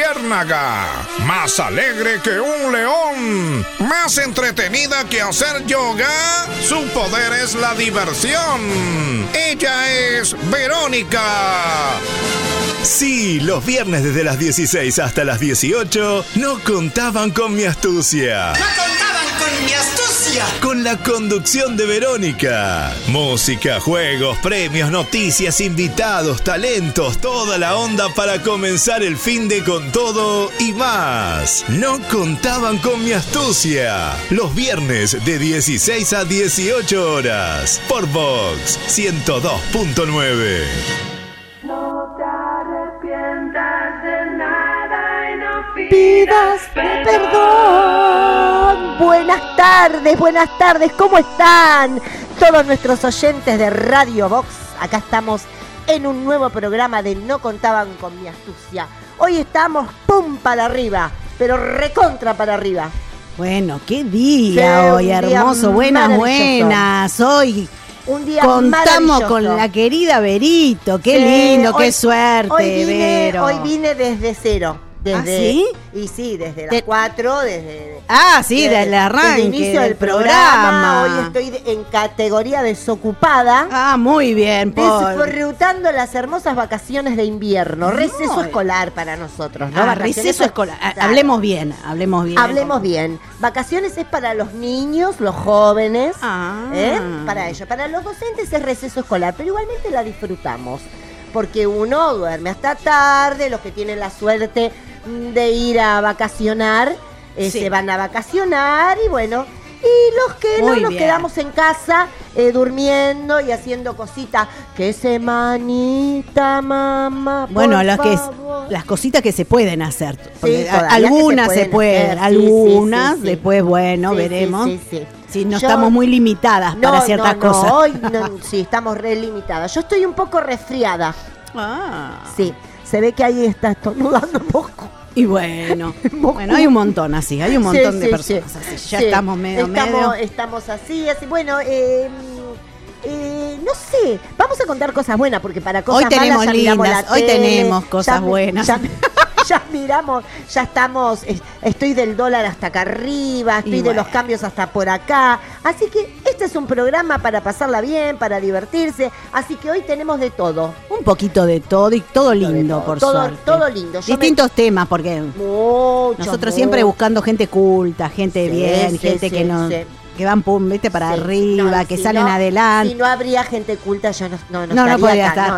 luciérnaga, más alegre que un león, más entretenida que hacer yoga. Su poder es la diversión. Ella es Verónica. Sí, los viernes desde las 16 hasta las 18 no contaban con mi astucia. ¡No contaban con mi astucia! Con la conducción de Verónica. Música, juegos, premios, noticias, invitados, talentos, toda la onda para comenzar el finde con todo y más. No contaban con mi astucia. Los viernes de 16 a 18 horas. Por Vox 102.9. Pidas perdón. Buenas tardes, ¿cómo están todos nuestros oyentes de Radio Vox? Acá estamos en un nuevo programa de No contaban con mi astucia. Hoy estamos pum para arriba, pero recontra para arriba. Bueno, qué día Sí, hoy, un día hermoso, buenas. Hoy un día contamos con la querida Verito, qué lindo, qué suerte, Vero. Hoy vine desde cero. ¿Ah, sí? Y sí, desde las 4, desde el arranque desde el inicio del programa. Hoy estoy en categoría desocupada. Ah, muy bien, disfrutando las hermosas vacaciones de invierno. Receso escolar para nosotros, ¿no? Receso escolar. Hablemos bien. Hablemos bien. Vacaciones es para los niños, los jóvenes. Para ellos. Para los docentes es receso escolar, pero igualmente la disfrutamos. Porque uno duerme hasta tarde, los que tienen la suerte de ir a vacacionar, se van a vacacionar y bueno, y los que no nos quedamos en casa durmiendo y haciendo cositas. ¡Qué semanita, mamá! Bueno, las cositas que se pueden hacer. Algunas se pueden, algunas, después, veremos. Sí, no estamos muy limitadas para ciertas cosas. Hoy sí, estamos re limitadas. Yo estoy un poco resfriada. Sí, se ve que ahí está estornudando un poco. Y bueno, hay un montón así, hay un montón de personas así. Ya estamos medio. Estamos así. Bueno, no sé, vamos a contar cosas buenas, porque para cosas malas ya miramos la tele. Hoy tenemos cosas buenas. Ya miramos, ya estamos, estoy del dólar hasta acá arriba, estoy de los cambios hasta por acá. Así que este es un programa para pasarla bien, para divertirse. Así que hoy tenemos de todo. Un poquito de todo y todo lindo, por suerte. Todo lindo. Distintos temas, porque nosotros siempre buscando gente culta, gente bien, gente que no... Que van para arriba, que salen adelante. Si no habría gente culta, yo no podría estar.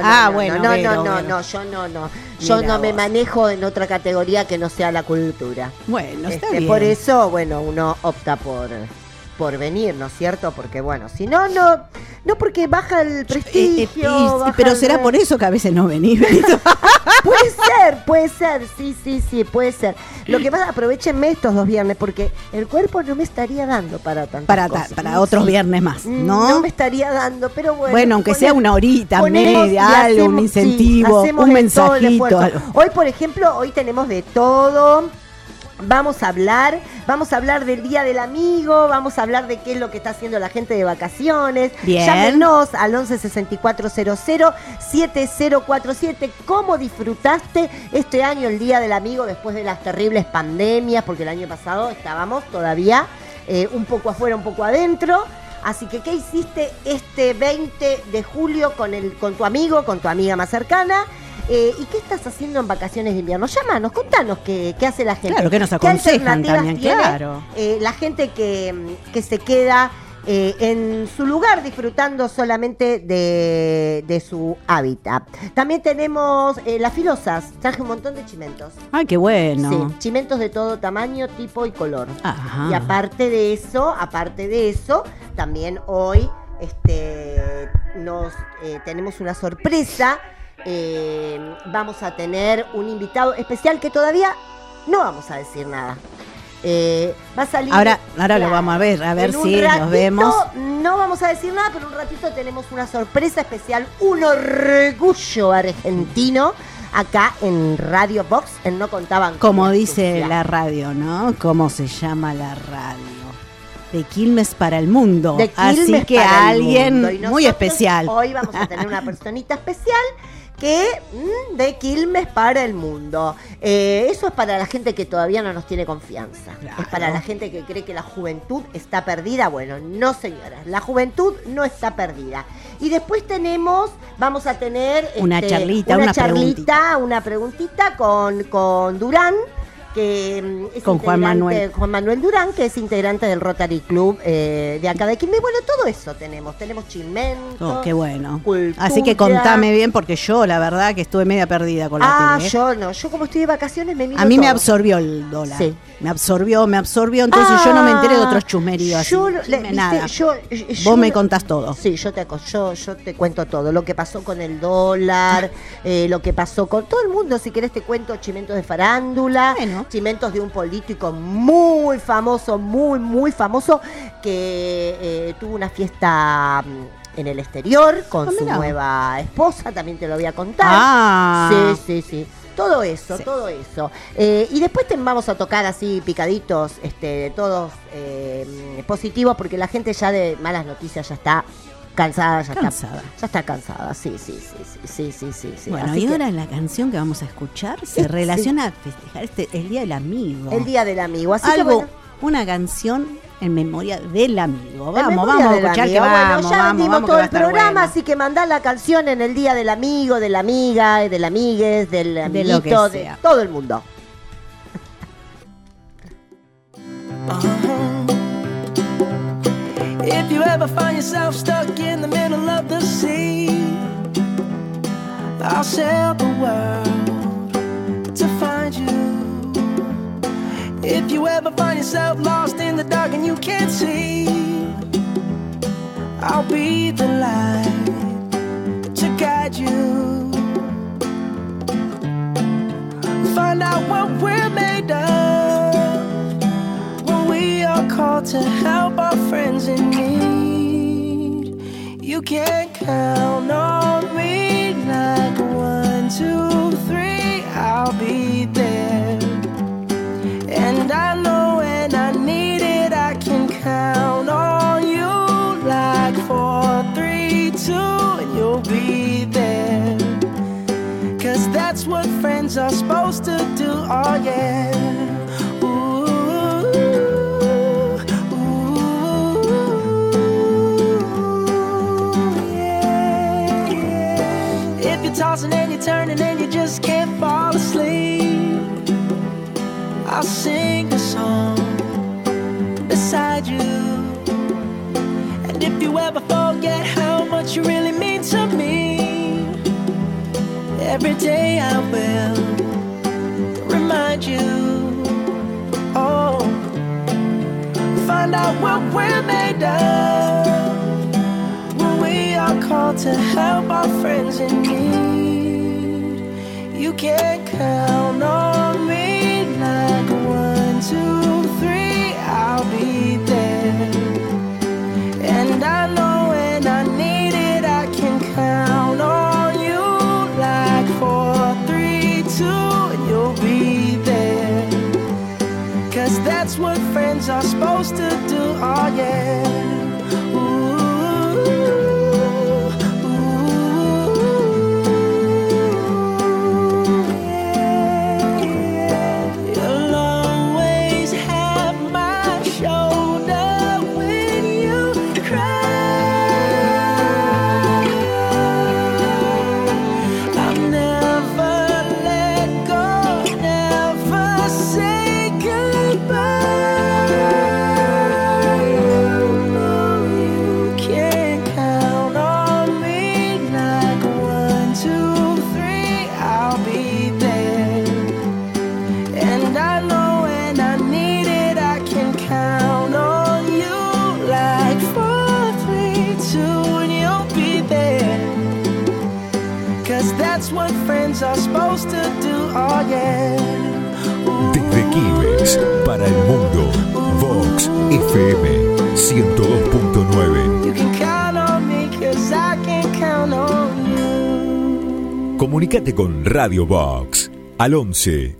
Yo no me manejo en otra categoría que no sea la cultura. Bueno, está bien. Por eso, uno opta por venir, ¿no es cierto? Porque si no porque baja el prestigio. Pero será por eso que a veces no venís, Benito. Puede ser, sí, puede ser. Lo que pasa, aprovechenme estos 2 viernes, porque el cuerpo no me estaría dando para tantas cosas. Para otros viernes más, ¿no? No me estaría dando, pero bueno. Bueno, aunque sea una horita, media, algo, un incentivo, un mensajito. Hoy, por ejemplo, tenemos de todo. Vamos a hablar del Día del Amigo, vamos a hablar de qué es lo que está haciendo la gente de vacaciones. Bien. Llámenos al 11-6400-7047. ¿Cómo disfrutaste este año el Día del Amigo después de las terribles pandemias? Porque el año pasado estábamos todavía un poco afuera, un poco adentro. Así que, ¿qué hiciste este 20 de julio con tu amigo, con tu amiga más cercana? ¿Y qué estás haciendo en vacaciones de invierno? Llámanos, contanos qué hace la gente. Claro, que nos aconsejan también, claro. La gente que se queda en su lugar disfrutando solamente de su hábitat. También tenemos las filosas. Traje un montón de chimentos. ¡Ay, qué bueno! Sí, chimentos de todo tamaño, tipo y color. Ajá. Y aparte de eso, también hoy tenemos una sorpresa. Vamos a tener un invitado especial que todavía no vamos a decir nada. Va a salir. Ahora lo vamos a ver si nos vemos. No vamos a decir nada, pero un ratito tenemos una sorpresa especial, un orgullo argentino acá en Radio Vox, en No Contaban. Como dice la radio, ¿no? ¿Cómo se llama la radio? De Quilmes para el mundo. De Quilmes Así que para alguien el mundo. muy especial. Hoy vamos a tener una personita especial de Quilmes para el mundo. Eso es para la gente que todavía no nos tiene confianza. Claro. Es para la gente que cree que la juventud está perdida. Bueno, no, señoras, la juventud no está perdida. Y después vamos a tener una preguntita con Durán, que es con Juan Manuel Durán, que es integrante del Rotary Club de acá de Quilmes. Bueno, todo eso tenemos chimento. Qué bueno. Cultura. Así que contame bien, porque yo la verdad que estuve media perdida con la tele. Yo como estoy de vacaciones me miro a mí todo. Me absorbió el dólar. Sí. Me absorbió, entonces yo no me enteré de otros chusmeríos nada. Vos me contás todo. Sí, yo te cuento todo. Lo que pasó con el dólar, lo que pasó con todo el mundo. Si querés te cuento chimentos de farándula, chimentos de un político muy famoso, muy famoso, que tuvo una fiesta en el exterior con su nueva esposa. También te lo voy a contar. Sí. Todo eso. Y después te vamos a tocar así picaditos, todos positivos, porque la gente ya de malas noticias ya está cansada, ya está cansada. Sí. Bueno, así y ahora la canción que vamos a escuchar se relaciona a festejar el Día del Amigo. El Día del Amigo, así algo, que bueno. Una canción en memoria del amigo. Vamos a escuchar que vamos. Ya vendimos todo el programa, bueno. Así que mandá la canción en el Día del Amigo, de la amiga, del amigues, del amiguito, de todo el mundo. If you ever find yourself stuck in the middle of the sea, I'll sail the world to find you. If you ever find yourself lost in the dark and you can't see, I'll be the light to guide you. Find out what we're made of when we are called to help our friends in need. You can count on me like 1, 2, 3, I'll be there. And I know when I need it, I can count on you like 4, 3, 2, and you'll be there. 'Cause that's what friends are supposed to do, oh yeah. Ooh, yeah. If you're tossing and you're turning and you just can't fall asleep, I'll sing a song beside you. And if you ever forget how much you really mean to me, every day I will remind you. Oh, find out what we're made of when we are called to help our friends in need. You can count on me like 1, 2, 3, I'll be there. And I know when I need it, I can count on you like 4, 3, 2, and you'll be there. 'Cause that's what friends are supposed to do, oh yeah. Desde Quilmes para el mundo, Vox FM 102.9. Comunicate con Radio Vox al 11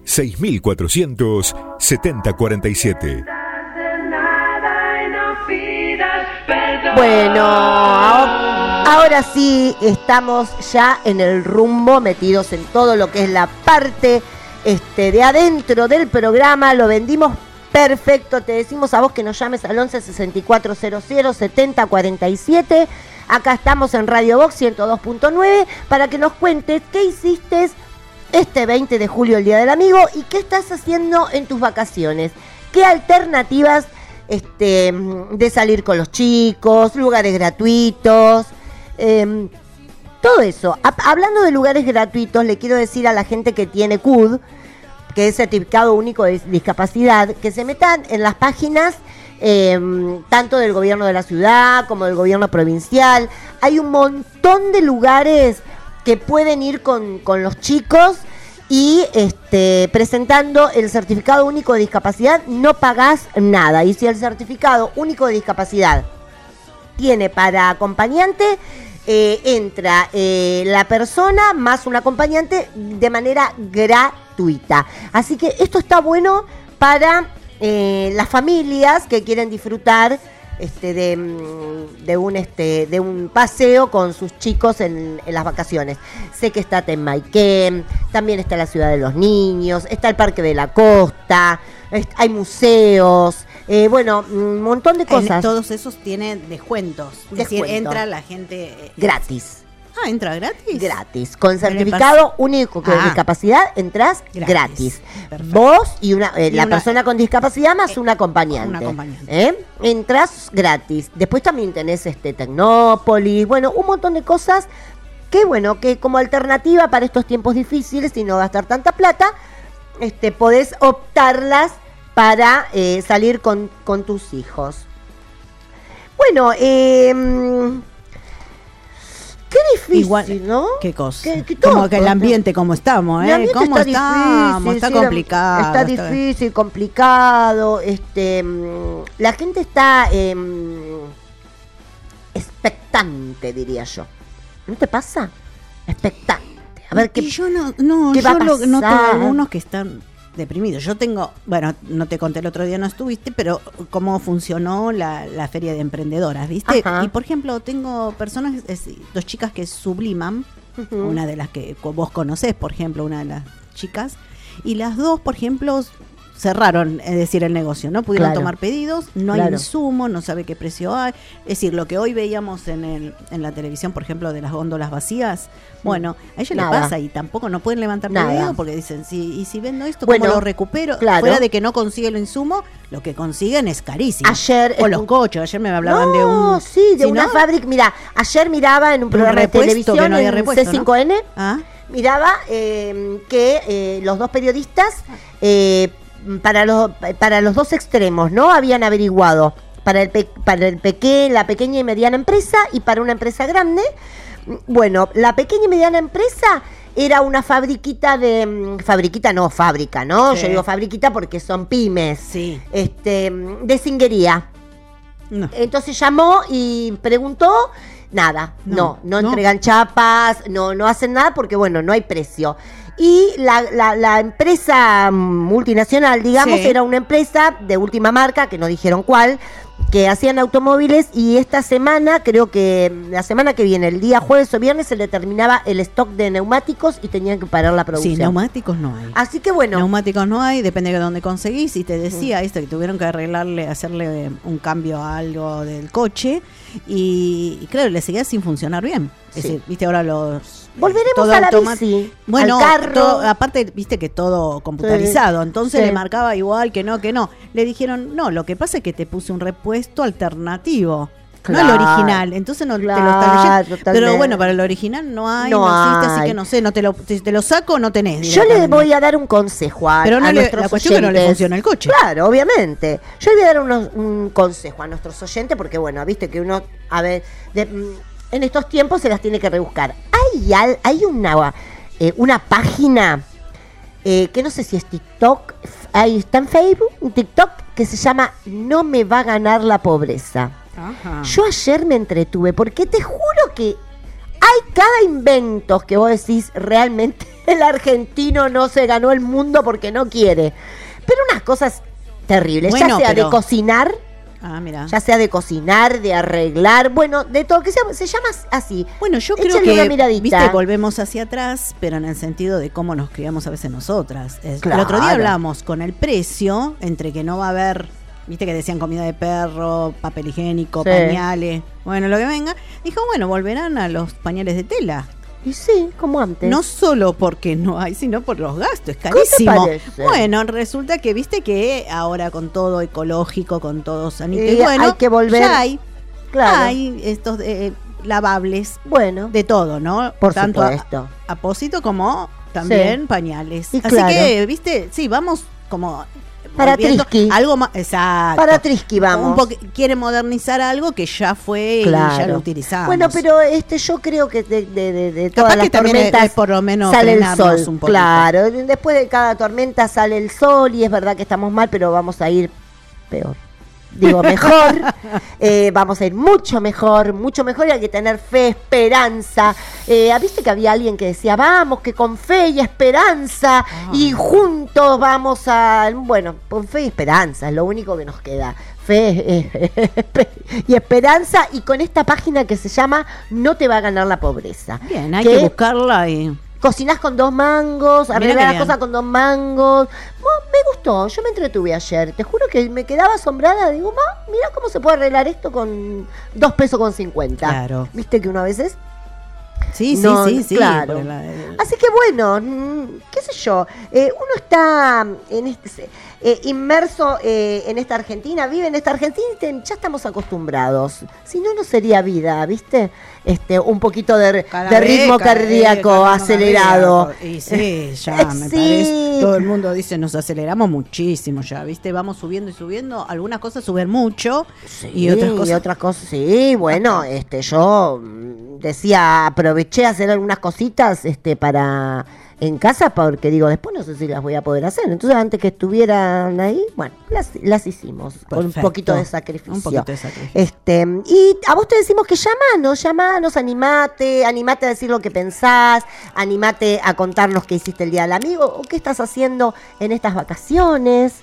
6400 7047. Nada y no pidas perdón. Bueno, ahora sí estamos ya en el rumbo, metidos en todo lo que es la parte de adentro del programa. Lo vendimos perfecto. Te decimos a vos que nos llames al 11 6400 70 47. Acá estamos en Radio Vox 102.9 para que nos cuentes qué hiciste este 20 de julio, el Día del Amigo, y qué estás haciendo en tus vacaciones. ¿Qué alternativas de salir con los chicos, lugares gratuitos, todo eso? Hablando de lugares gratuitos, le quiero decir a la gente que tiene CUD, que es Certificado Único de Discapacidad, que se metan en las páginas tanto del gobierno de la ciudad como del gobierno provincial. Hay un montón de lugares que pueden ir con los chicos y presentando el Certificado Único de Discapacidad no pagás nada. Y si el Certificado Único de Discapacidad tiene para acompañante, entra la persona más un acompañante de manera gratuita. Así que esto está bueno para las familias que quieren disfrutar de un paseo con sus chicos en las vacaciones. Sé que está Tenmayquén, también está la Ciudad de los Niños, está el Parque de la Costa, hay museos, un montón de cosas. Todos esos tienen descuentos. Es decir, entra la gente gratis. Ah, ¿entra gratis? Gratis. Con Certificado Único de Discapacidad entras gratis. Vos y la persona con discapacidad más un acompañante. Entras gratis. Después también tenés Tecnópolis, un montón de cosas que como alternativa para estos tiempos difíciles y no gastar tanta plata, podés optarlas para salir con tus hijos. Qué difícil, igual, ¿no? ¿Qué cosa? Como que el ambiente, como estamos, ¿eh? ¿Cómo estamos? Está complicado. Está difícil, complicado. La gente está expectante, diría yo. ¿No te pasa? Expectante. A ver qué. Y yo ¿qué va a pasar? Noto algunos que están deprimidos. Yo tengo, no te conté el otro día, no estuviste, pero cómo funcionó la feria de emprendedoras, ¿viste? Ajá. Y por ejemplo, tengo personas, dos chicas que subliman, una de las que vos conocés, por ejemplo, una de las chicas, y las dos, por ejemplo, cerraron, es decir, el negocio, no pudieron tomar pedidos, no hay insumo, no sabe qué precio hay. Es decir, lo que hoy veíamos en la televisión, por ejemplo, de las góndolas vacías, a ella le pasa y tampoco no pueden levantar pedido porque dicen, si vendo esto, ¿cómo lo recupero? Fuera de que no consigue el insumo, lo que consiguen es carísimo. O los coches, ayer me hablaban de una fábrica. Mira, ayer miraba en un programa de televisión no en C5N, miraba que los dos periodistas para los dos extremos, ¿no? Habían averiguado para la pequeña y mediana empresa y para una empresa grande. Bueno, la pequeña y mediana empresa era una fábrica, ¿no? Sí. Yo digo fabriquita porque son pymes. Sí. De cinguería. No. Entonces llamó y preguntó, nada, no entregan chapas, no hacen nada porque no hay precio. Y la empresa multinacional, digamos, era una empresa de última marca, que no dijeron cuál, que hacían automóviles, y esta semana, creo que la semana que viene, el día jueves o viernes, se le terminaba el stock de neumáticos y tenían que parar la producción. Sí, neumáticos no hay. Así que neumáticos no hay, depende de dónde conseguís. Y te decía esto, que tuvieron que hacerle un cambio a algo del coche, y claro, le seguía sin funcionar bien. Es decir, viste, ahora volveremos a la bici, al carro. Aparte, viste que todo computarizado, entonces le marcaba igual que no. Le dijeron, no, lo que pasa es que te puse un repuesto alternativo, no el original, entonces no te lo está leyendo. Pero para el original no existe, así que no sé, te lo saco, no tenés. Yo le voy a dar un consejo a nuestros la cuestión oyentes. Que no le funciona el coche. Claro, obviamente. Yo le voy a dar un consejo a nuestros oyentes, porque viste que uno, en estos tiempos se las tiene que rebuscar. Hay una página que no sé si es TikTok, ahí está en Facebook, un TikTok que se llama No me va a ganar la pobreza. Ajá. Yo ayer me entretuve porque te juro que hay cada invento que vos decís, realmente el argentino no se ganó el mundo porque no quiere. Pero unas cosas terribles, ya sea de cocinar. Mira. Ya sea de cocinar, de arreglar, bueno, de todo, que se llama así. Bueno, yo creo que, viste, volvemos hacia atrás, pero en el sentido de cómo nos criamos a veces nosotras. Claro. El otro día hablamos con el precio, entre que no va a haber, viste que decían comida de perro, papel higiénico, pañales, bueno, lo que venga. Dijo, bueno, volverán a los pañales de tela. Y sí, como antes. No solo porque no hay, sino por los gastos, es carísimo. Bueno, resulta que viste que ahora con todo ecológico, con todo sanitario, bueno, hay que volver. Ya hay, claro. Hay estos lavables, bueno, de todo, ¿no? Por tanto supuesto. Apósito como también pañales. Y así claro. que, viste, sí, vamos como para Trisky. Algo más, exacto. Para Trisky vamos. Quiere modernizar algo que ya fue y ya lo utilizamos. Bueno, pero yo creo que de todas las tormentas por lo menos sale el sol. Un claro, después de cada tormenta sale el sol y es verdad que estamos mal, pero vamos a ir peor. Digo, mejor, vamos a ir mucho mejor y hay que tener fe, esperanza. ¿Viste que había alguien que decía, vamos, que con fe y esperanza y juntos vamos a... Bueno, con fe y esperanza es lo único que nos queda. Fe y esperanza, y con esta página que se llama No te va a ganar la pobreza. Bien, hay que buscarla y... Cocinás con 2 mangos, arreglás las cosas con 2 mangos. Me gustó, yo me entretuve ayer. Te juro que me quedaba asombrada. Digo, mira cómo se puede arreglar esto con 2 pesos con 50. Claro. ¿Viste que uno a veces? Sí, claro. Así que bueno, qué sé yo, uno está inmerso en esta Argentina, vive en esta Argentina y ya estamos acostumbrados. Si no, no sería vida, ¿viste? Un poquito de ritmo cardíaco acelerado. Y sí, ya me parece. Todo el mundo dice, nos aceleramos muchísimo ya, ¿viste? Vamos subiendo y subiendo. Algunas cosas suben mucho y otras cosas. Sí, bueno, yo decía, aproveché a hacer algunas cositas para en casa, porque digo, después no sé si las voy a poder hacer. Entonces, antes que estuvieran ahí, bueno, las hicimos. Perfecto. Con un poquito de sacrificio. Y a vos te decimos que llamanos, animate a decir lo que pensás, animate a contarnos qué hiciste el día del amigo, o qué estás haciendo en estas vacaciones.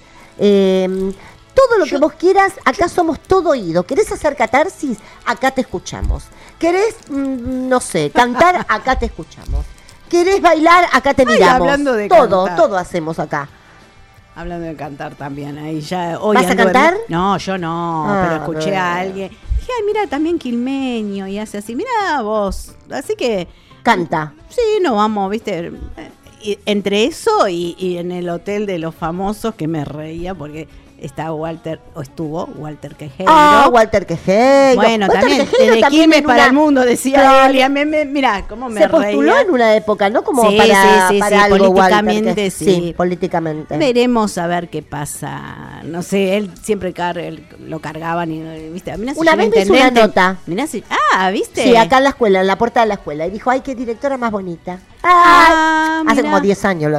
Todo lo que vos quieras, acá somos todo oído. ¿Querés hacer catarsis? Acá te escuchamos. ¿Querés, no sé, cantar? Acá te escuchamos. ¿Querés bailar? Acá te miramos. Hablando de todo hacemos acá. Hablando de cantar también, ahí ya hoy ¿vas a cantar? No, yo no, pero escuché a alguien. Dije, ay, mira, también quilmeño, y hace así, mira vos. Así que... Canta. Sí, no vamos, viste... Entre eso y en el hotel de los famosos, que me reía porque está estuvo Walter Quejeiro. Walter Quejeiro. Bueno, Walter también Quejeiro de Quilmes para el mundo, decía él. Mirá, cómo me reía. Se postuló en una época, ¿no? Como para algo, políticamente, Walter, sí, políticamente. Veremos a ver qué pasa. No sé, él siempre lo cargaban y, ¿viste? Mirá, una vez me hizo una nota. Mirá, ¿viste? Sí, acá en la escuela, en la puerta de la escuela. Y dijo, ay, qué directora más bonita. Hace como 10 años.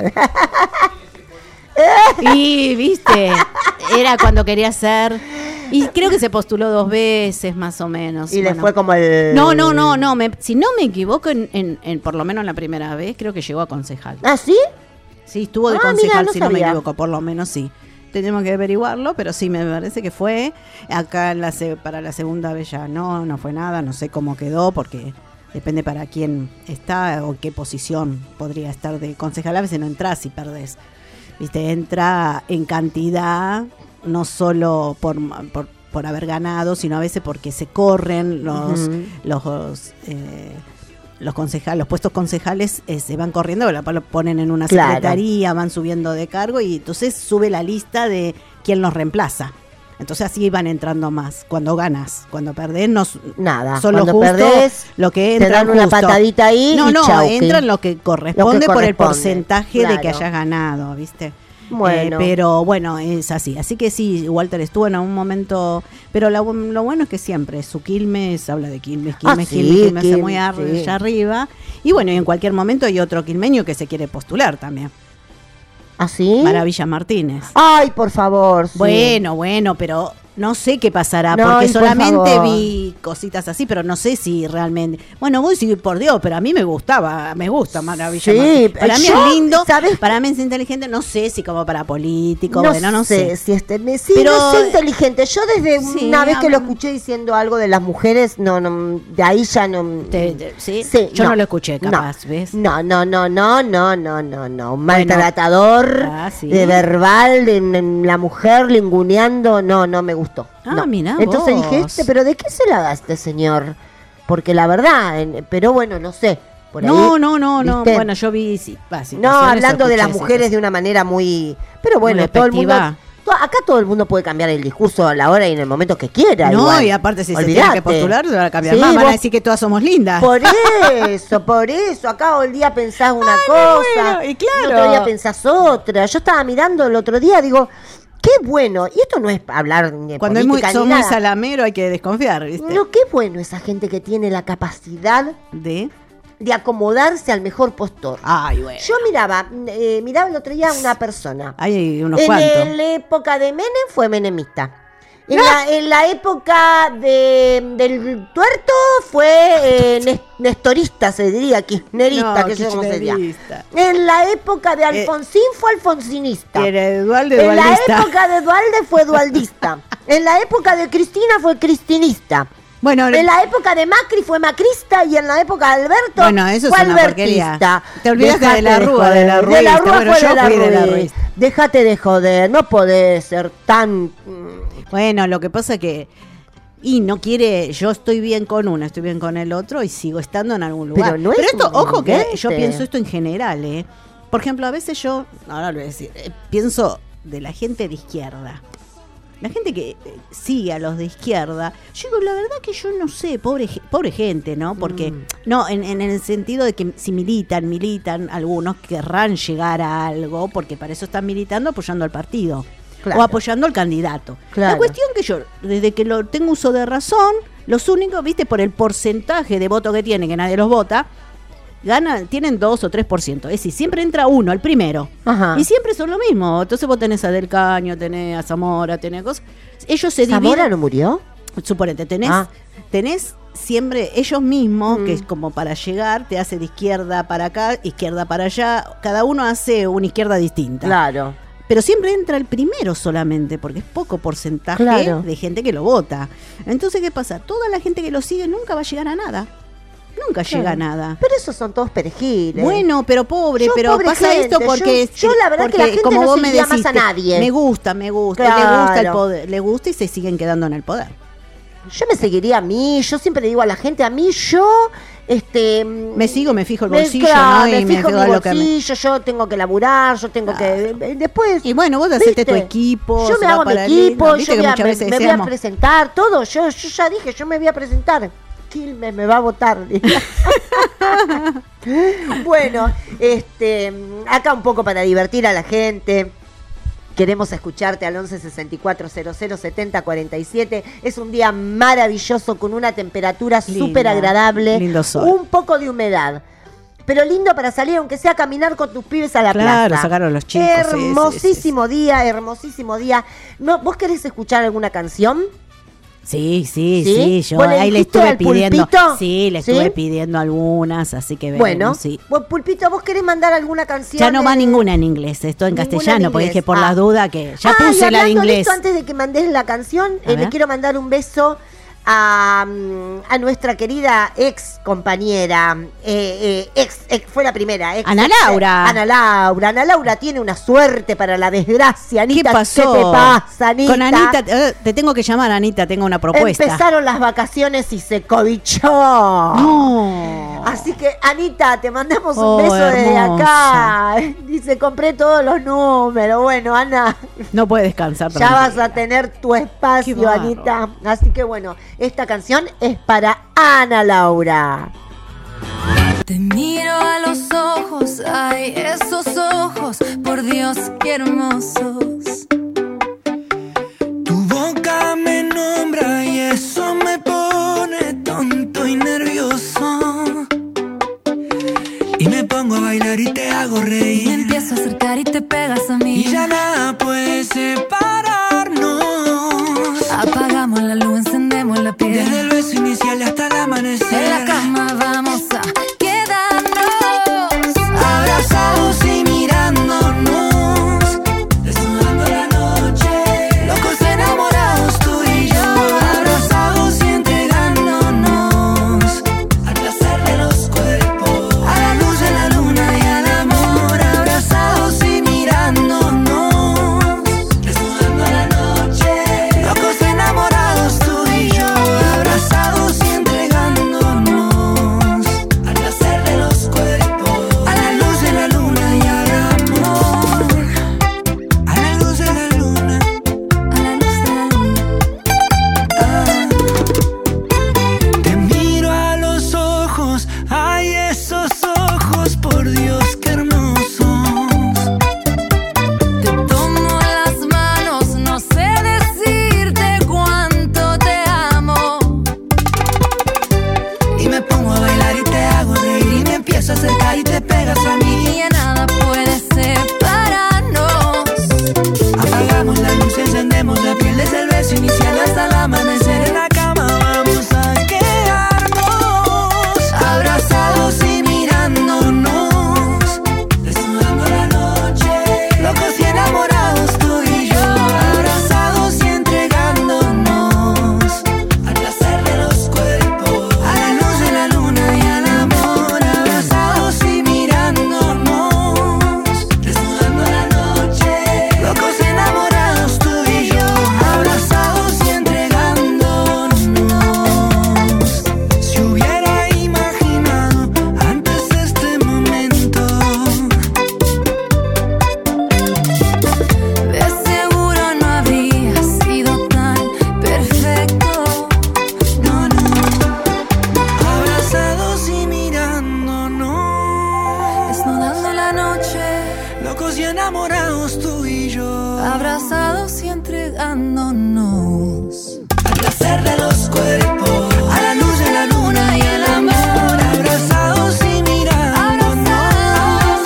Y, viste, era cuando quería ser. Y creo que se postuló 2 veces, más o menos. Y después como el... No. Si no me equivoco, en por lo menos la primera vez, creo que llegó a concejal. ¿Ah, sí? Sí, estuvo de concejal, si no me equivoco, por lo menos sí. Tenemos que averiguarlo, pero sí, me parece que fue. Acá para la segunda vez ya no fue nada, no sé cómo quedó, porque depende para quién está o qué posición podría estar de concejal. A veces no entras y perdés. Viste, entra en cantidad, no solo por haber ganado, sino a veces porque se corren los concejales, los puestos concejales se van corriendo, lo ponen en una secretaría, van subiendo de cargo y entonces sube la lista de quién los reemplaza. Entonces así van entrando más. Cuando ganas, cuando perdés, nada. Solo cuando justo perdés, lo que entra, te dan una justo. patadita ahí. No, chauqui. entra en lo que corresponde por el porcentaje de que hayas ganado, ¿viste? Bueno. Pero bueno, es así. Así que sí, Walter estuvo en algún momento. Pero lo bueno es que siempre su Quilmes habla de Quilmes, Quilmes muy allá arriba. Y bueno, y en cualquier momento hay otro quilmeño que se quiere postular también. ¿Ah, sí? Maravilla Martínez. Ay, por favor. Sí. Bueno, pero no sé qué pasará, porque solamente vi cositas así, pero no sé si realmente... Bueno, vos decís, por Dios, pero a mí me gusta Maravilla. Sí, para mí es lindo, ¿sabes? Para mí es inteligente, no sé si como para político, no sé. Si pero no es inteligente. Yo desde una vez que lo escuché diciendo algo de las mujeres, de ahí ya no... ¿Sí? Yo no lo escuché, capaz, ¿ves? No. Un maltratador de verbal, de la mujer linguneando, no me gustó. Mira. Entonces dije, pero ¿de qué se la da este señor? Porque la verdad, pero bueno, no sé. Por ahí, no. Bueno, yo vi, hablando de las mujeres de una manera muy... Pero bueno, todo el mundo... Acá todo el mundo puede cambiar el discurso a la hora y en el momento que quiera. No, y aparte si se tiene que postular, se va a cambiar más. Van a decir que todas somos lindas. Por eso. Acá hoy día pensás una cosa, y claro. otro día pensás otra. Yo estaba mirando el otro día, digo... Qué bueno, y esto no es hablar de cuando política son muy salamero hay que desconfiar, ¿viste? No, qué bueno esa gente que tiene la capacidad de acomodarse al mejor postor. Ay, bueno. Yo miraba el otro día a una persona. Hay unos cuantos. En la época de Menem fue menemista. En la época del tuerto fue nestorista, se diría, kirchnerista, que sé cómo se diría. En la época de Alfonsín fue alfonsinista. En la época de Dualde fue dualdista. En la época de Cristina fue cristinista. Bueno, en la época de Macri fue macrista y en la época de Alberto eso fue es una albertista. Te olvidaste de la Rúa, de la Rúa bueno, yo fui de la Ruiz. Déjate de joder, no podés ser tan... Bueno, lo que pasa que... Y no quiere, yo estoy bien con uno, estoy bien con el otro y sigo estando en algún lugar. Pero esto, ojo que yo pienso esto en general, Por ejemplo, a veces ahora lo voy a decir, pienso de la gente de izquierda. La gente que sigue a los de izquierda, yo digo, la verdad que yo no sé, pobre gente, ¿no? Porque, no, en el sentido de que si militan, algunos querrán llegar a algo, porque para eso están militando apoyando al partido. Claro. O apoyando al candidato. Claro. La cuestión que yo, desde que tengo uso de razón, los únicos, viste, por el porcentaje de voto que tienen, que nadie los vota, tienen 2 o 3%. Es decir, siempre entra uno, el primero. Ajá. Y siempre son lo mismo. Entonces vos tenés a Del Caño, tenés a Zamora, tenés cosas. Ellos se dividen. ¿Zamora no murió? Suponete, tenés siempre ellos mismos, que es como para llegar, te hace de izquierda para acá, izquierda para allá. Cada uno hace una izquierda distinta. Claro. Pero siempre entra el primero solamente, porque es poco porcentaje de gente que lo vota. Entonces, ¿qué pasa? Toda la gente que lo sigue nunca va a llegar a nada. Nunca llega a nada. Pero esos son todos perejiles. Bueno, pero pobre pasa gente, esto porque... Yo la verdad que la gente como no seguiría más a nadie. Me gusta, claro. Le gusta el poder, le gusta y se siguen quedando en el poder. Yo me seguiría a mí, yo siempre le digo a la gente, me fijo el bolsillo, ¿no? Y me fijo mi bolsillo, yo tengo que laburar, yo tengo que... Después... Y bueno, vos hacete tu equipo. Yo me hago mi equipo, yo me voy a presentar, todo. Yo ya dije, yo me voy a presentar. Quilmes me va a votar. Bueno, acá un poco para divertir a la gente. Queremos escucharte al 11 64 00 70 47. Es un día maravilloso con una temperatura súper agradable. Lindo sol. Un poco de humedad. Pero lindo para salir, aunque sea a caminar con tus pibes a la plaza. Claro, sacaron los chicos. Hermosísimo día, hermosísimo día. No, ¿vos querés escuchar alguna canción? Sí, yo ahí le estuve pidiendo. Pulpito? Sí, le estuve pidiendo algunas, así que bueno, Pulpito, ¿vos querés mandar alguna canción? Ya no va ninguna en inglés, esto en castellano, porque dije por las dudas que ya puse la de inglés. De esto, antes de que mandes la canción, le quiero mandar un beso a nuestra querida ex compañera, fue la primera, Ana Laura. Ana Laura tiene una suerte para la desgracia. Anita, ¿qué pasó? ¿Qué te pasa, Anita? Con Anita, te tengo que llamar, Anita, tengo una propuesta. Empezaron las vacaciones y se cobichó. No. Así que, Anita, te mandamos un beso desde acá. Dice, compré todos los números. Bueno, Ana, no puedes descansar. Ya vas a tener tu espacio, Anita. Así que bueno, esta canción es para Ana Laura. Te miro a los ojos, ay, esos ojos, por Dios, qué hermosos. Tu boca me nombra y eso me pone tonto y nervioso. Y me pongo a bailar y te hago reír. Me empiezo a acercar y te pegas a mí. Y ya nada puede separarnos. A luz encendemos la piel desde el beso inicial hasta el amanecer. En la cama vamos a quedarnos abrazados y mirándonos, desnudando la noche, locos y enamorados tú y yo, abrazados y entregándonos al placer de los cuerpos, a la luz de la luna y al amor, abrazados y mirándonos, desnudando la noche, locos y enamorados tú y yo, abrazados y entregándonos. Si hubiera imaginado antes de este momento, De seguro no habría sido tan perfecto. no, no, abrazados y mirándonos, Desnudando la noche, locos y enamorados tú y yo, abrazados y entregándonos al placer de los cuerpos, a la luz de la luna y el amor, abrazados y mirándonos,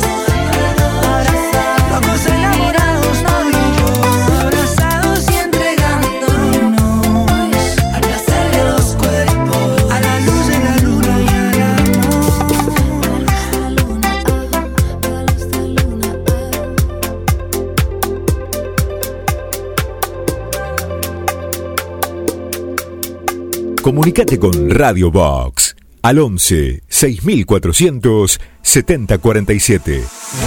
locos enamorados tú y yo, abrazados y entregándonos al placer de los cuerpos, a la luz de la luna y al amor. Comunicate con Radio Box al 11 6400 7047.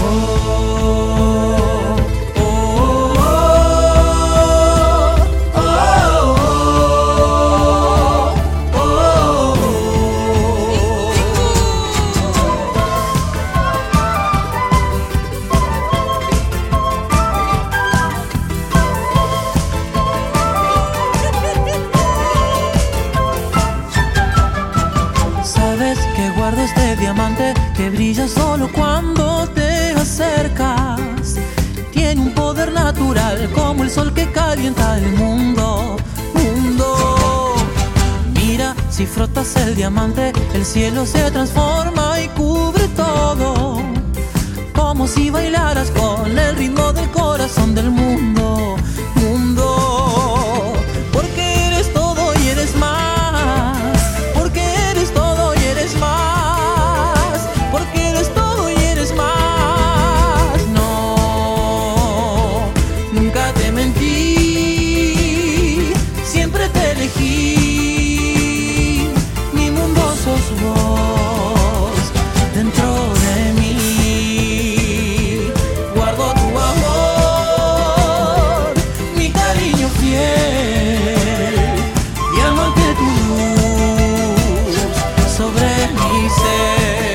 Sabes que guardo este diamante que brilla solo cuando te acercas. Tiene un poder natural como el sol que calienta el mundo. Mira, si frotas el diamante, el cielo se transforma y cubre todo. Como si bailaras con el ritmo del corazón del mundo. Porque eres todo y eres más. Porque eres todo y eres más. Porque eres todo y eres más. No, nunca te mentí. Siempre te elegí. Mi mundo sos vos. Dentro de mí guardo tu amor, mi cariño fiel, diamante tu luz sobre mi ser.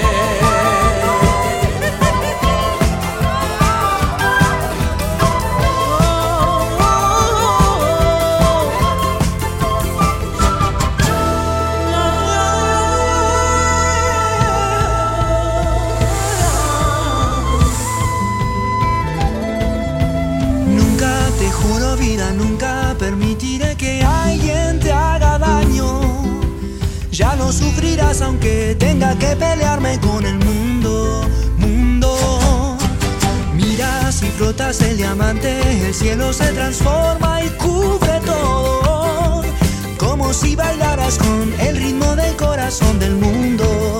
Nunca, te juro vida, nunca permitiré que alguien te haga daño. Ya lo sufrirás aunque tenga que pelearme con el mundo. Mira, si frotas el diamante, el cielo se transforma y cubre todo. Como si bailaras con el ritmo del corazón del mundo.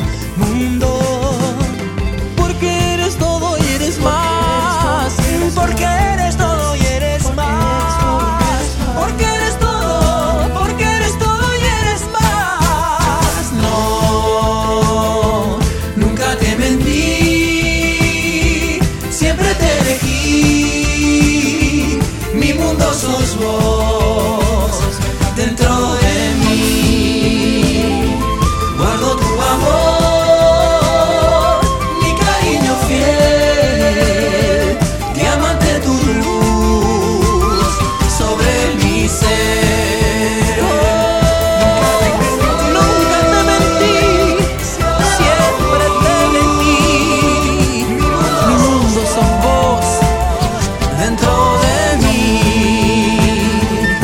Porque eres todo y eres más. Porque eres todo y eres más. Porque eres todo, porque eres todo y eres más. No, nunca te mentí. Siempre te elegí. Mi mundo sos vos. Dentro de mí guardo tu amor, mi cariño fiel, diamante tu luz sobre mi ser. Nunca te mentí, siempre te elegí. Mi mundo sos vos, dentro de mí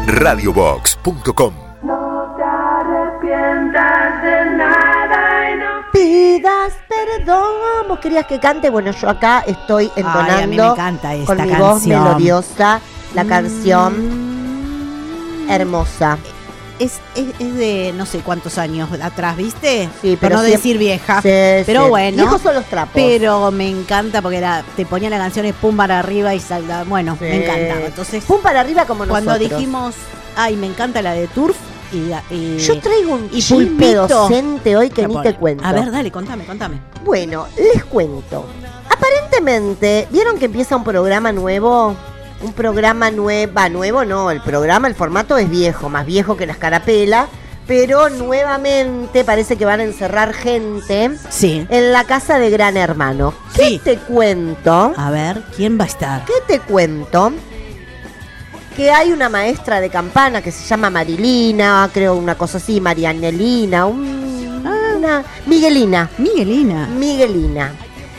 radiobox.com. No te arrepientas de nada y no pidas perdón. ¿Vos querías que cante? Bueno, yo acá estoy entonando. Ay, a mí me encanta esta con mi canción. voz melodiosa la canción hermosa. Es de no sé cuántos años atrás, ¿viste? Sí, pero no siempre, decir vieja. Sí, pero sí. bueno. Viejos son los trapos. Pero me encanta porque te ponía la canción y pum para arriba y salta. Bueno, Sí. me encantaba. Entonces, pum para arriba como cuando nosotros. dijimos, ay, me encanta la de Turf y yo traigo un y chisme Pulpito docente hoy que ni te cuento. A ver, dale, contame. Bueno, les cuento. Aparentemente, ¿vieron que empieza un programa nuevo? Un programa nuevo no, el formato es viejo, más viejo que la escarapela, pero nuevamente parece que van a encerrar gente en la casa de Gran Hermano. ¿Qué te cuento? A ver, ¿quién va a estar? ¿Qué te cuento? Que hay una maestra de campana que se llama Marilina, creo una cosa así, Marianelina, una Miguelina. Miguelina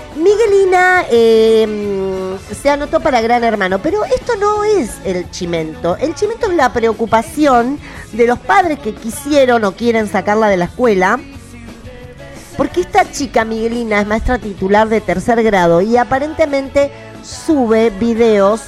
se anotó para Gran Hermano, pero esto no es el chimento. El chimento es la preocupación de los padres que quisieron o quieren sacarla de la escuela, porque esta chica Miguelina es maestra titular de 3er grado y aparentemente sube videos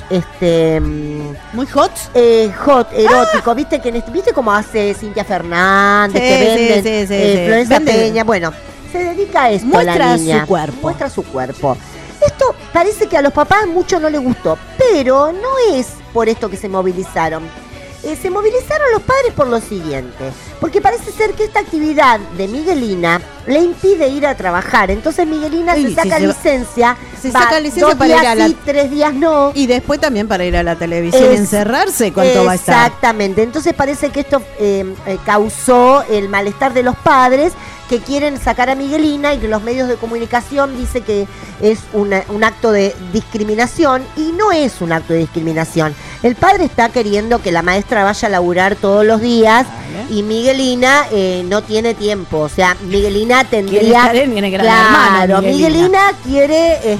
muy hot eróticos. ¿Viste cómo hace Cintia Fernández, que venden Florencia Peña? Bueno, se dedica a esto. Muestra la niña. Muestra su cuerpo. Esto parece que a los papás mucho no les gustó, pero no es por esto que se movilizaron. Se movilizaron los padres por lo siguiente, porque parece ser que esta actividad de Miguelina le impide ir a trabajar. Entonces Miguelina se saca licencia para ir a 3 días no. Y después también para ir a la televisión y encerrarse, ¿cuánto va a estar? Exactamente, entonces parece que esto causó el malestar de los padres que quieren sacar a Miguelina y que los medios de comunicación dice que es un acto de discriminación y no es un acto de discriminación. El padre está queriendo que la maestra vaya a laburar todos los días y Miguelina no tiene tiempo, o sea, Miguelina tendría... Miguelina quiere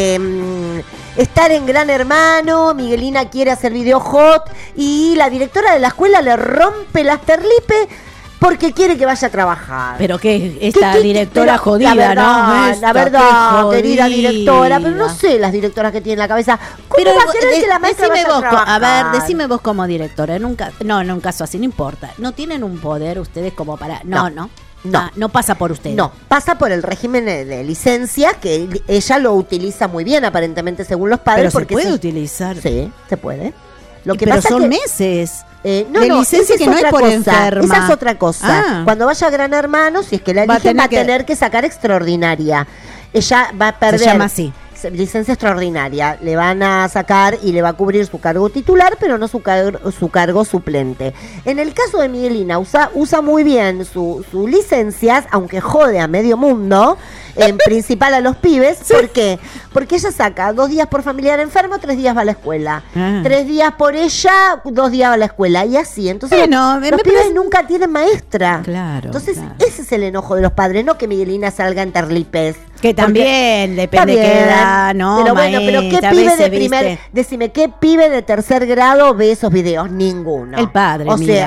estar en Gran Hermano, Miguelina quiere hacer video hot y la directora de la escuela le rompe las terlipes porque quiere que vaya a trabajar. Pero que esta directora jodida, la verdad, querida directora, pero no sé las directoras que tienen en la cabeza. ¿Cómo va a querer que la maestra vaya a trabajar? A ver, decime vos como directora, en un caso así, no importa. ¿No tienen un poder ustedes como para...? No pasa por ustedes. No, pasa por el régimen de licencias, que ella lo utiliza muy bien, aparentemente, según los padres. Pero porque se puede utilizar. Sí, se puede. Lo que pero pasa son meses. Licencia que no es por enferma. Esa es otra cosa. Cuando vaya a Gran Hermano, si es que la eligen, va a tener que sacar extraordinaria. Ella va a perder. Se llama así. Licencia extraordinaria. Le van a sacar y le va a cubrir su cargo titular, pero no su cargo suplente. En el caso de Miguelina, usa muy bien sus licencias, aunque jode a medio mundo. En principal a los pibes. ¿Por qué? Porque ella saca 2 días por familiar enfermo, 3 días va a la escuela. 3 días por ella, 2 días va a la escuela. Y así. Entonces los pibes nunca tienen maestra. Claro. Entonces ese es el enojo de los padres, no que Miguelina salga en terlipes. Que también depende qué edad, ¿no? Pero bueno, pero ¿qué pibe de decime, qué pibe de 3er grado ve esos videos? Ninguno. El padre, o sea,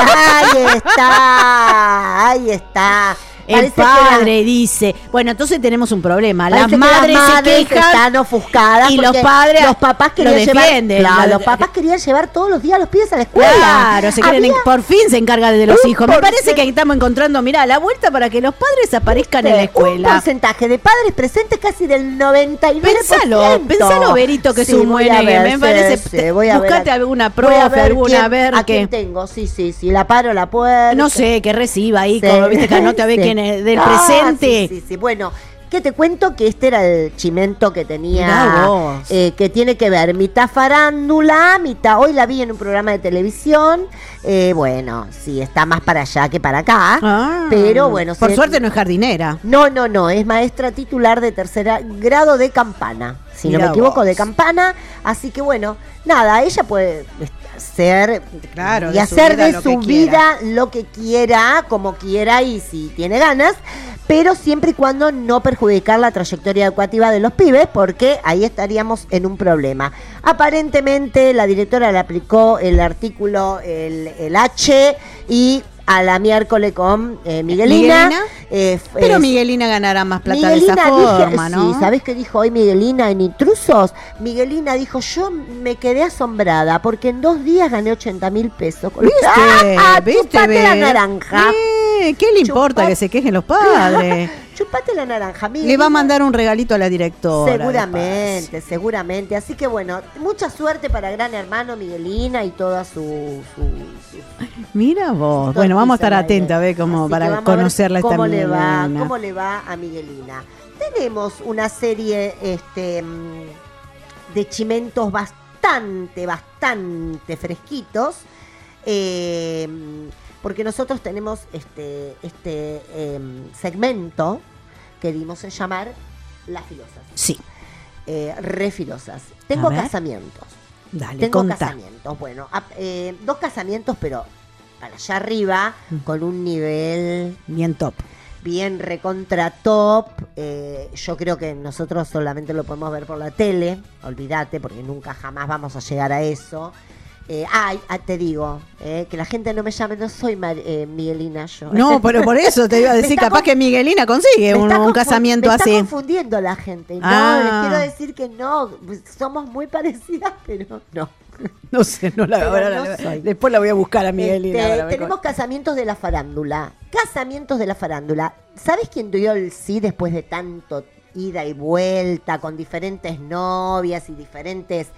ahí está. El padre dice, bueno, entonces tenemos un problema. Las madres se quejan, están ofuscadas y los papás querían llevar, los papás querían llevar todos los días a los pibes a la escuela. Claro, por fin se encarga de los hijos. Me parece que estamos encontrando, la vuelta para que los padres aparezcan en la escuela. Un porcentaje de padres presentes casi del 99%. Pensalo, Berito, que es un buen me parece. Buscate alguna profe, alguna ¿A quién tengo? Sí, la paro, la puerta. No sé, que reciba ahí, como viste que no te ve quién del presente. Sí. Bueno, ¿qué te cuento? Que este era el chimento que tenía, que tiene que ver mitad farándula, mitad... Hoy la vi en un programa de televisión. Bueno, sí, está más para allá que para acá. Pero bueno... Por suerte no es jardinera. No, es maestra titular de 3er grado de Campana. Si no me equivoco, de Campana. Así que bueno, nada, ella puede... hacer y hacer de su vida lo que quiera, como quiera y si tiene ganas, pero siempre y cuando no perjudicar la trayectoria educativa de los pibes, porque ahí estaríamos en un problema. Aparentemente la directora le aplicó el artículo, el H, y a la miércoles con Miguelina. Pero Miguelina ganará más plata de esa forma, ¿no? Sí, ¿sabés qué dijo hoy Miguelina en Intrusos? Miguelina dijo, yo me quedé asombrada porque en 2 días gané 80.000 pesos. ¿Viste? Chupate la naranja. ¿Qué le importa que se quejen los padres? Chupate la naranja, Miguelina. Le va a mandar un regalito a la directora. Seguramente. Así que bueno, mucha suerte para Gran Hermano, Miguelina y toda su Mira vos. Bueno, vamos a estar atentos a ver cómo para conocerla esta Miguelina. ¿Cómo le va a Miguelina? Tenemos una serie de chimentos bastante fresquitos. Porque nosotros tenemos este segmento que dimos en llamar Las Filosas. Sí. Refilosas. Tengo casamientos. Dale, Tengo contá. casamientos. Bueno, 2 casamientos, pero para allá arriba, con un nivel bien top. Bien recontra top. Yo creo que nosotros solamente lo podemos ver por la tele. Olvídate, porque nunca jamás vamos a llegar a eso. Te digo, que la gente no me llame, no soy Miguelina yo. No, pero por eso te iba a decir, capaz que Miguelina consigue un casamiento así. Me está confundiendo la gente. No, les quiero decir que no, somos muy parecidas, pero no. No sé, después la voy a buscar a Miguelina. Tenemos casamientos de la farándula. ¿Sabes quién dio el sí después de tanto ida y vuelta, con diferentes novias y diferentes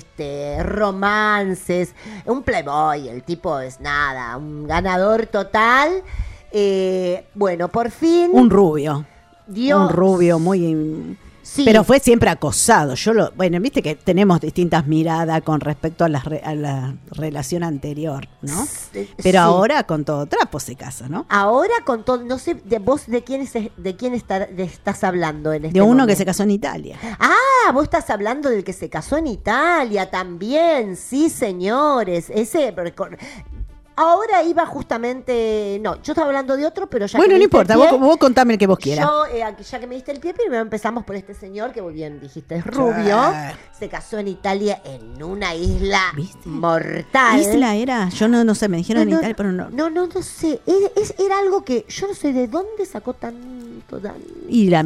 romances? Un playboy, el tipo es nada, un ganador total. Bueno, por fin. Un rubio. Dios. Un rubio muy... Sí. Pero fue siempre acosado. Bueno, viste que tenemos distintas miradas con respecto a la relación anterior, ¿no? Pero ahora con todo trapo se casa, ¿no? Ahora con todo, no sé, vos de quién estás hablando en este De uno momento. Que se casó en Italia. Vos estás hablando del que se casó en Italia también, sí, señores. Ese ahora iba justamente... No, yo estaba hablando de otro, pero ya... Bueno, no importa, vos contame el que vos quieras. Yo, ya que me diste el pie, primero empezamos por este señor, que muy bien dijiste, es rubio. Se casó en Italia en una isla mortal. ¿Isla era? Yo no sé, me dijeron en Italia, pero no. No sé. Era algo que yo no sé de dónde sacó tanto y la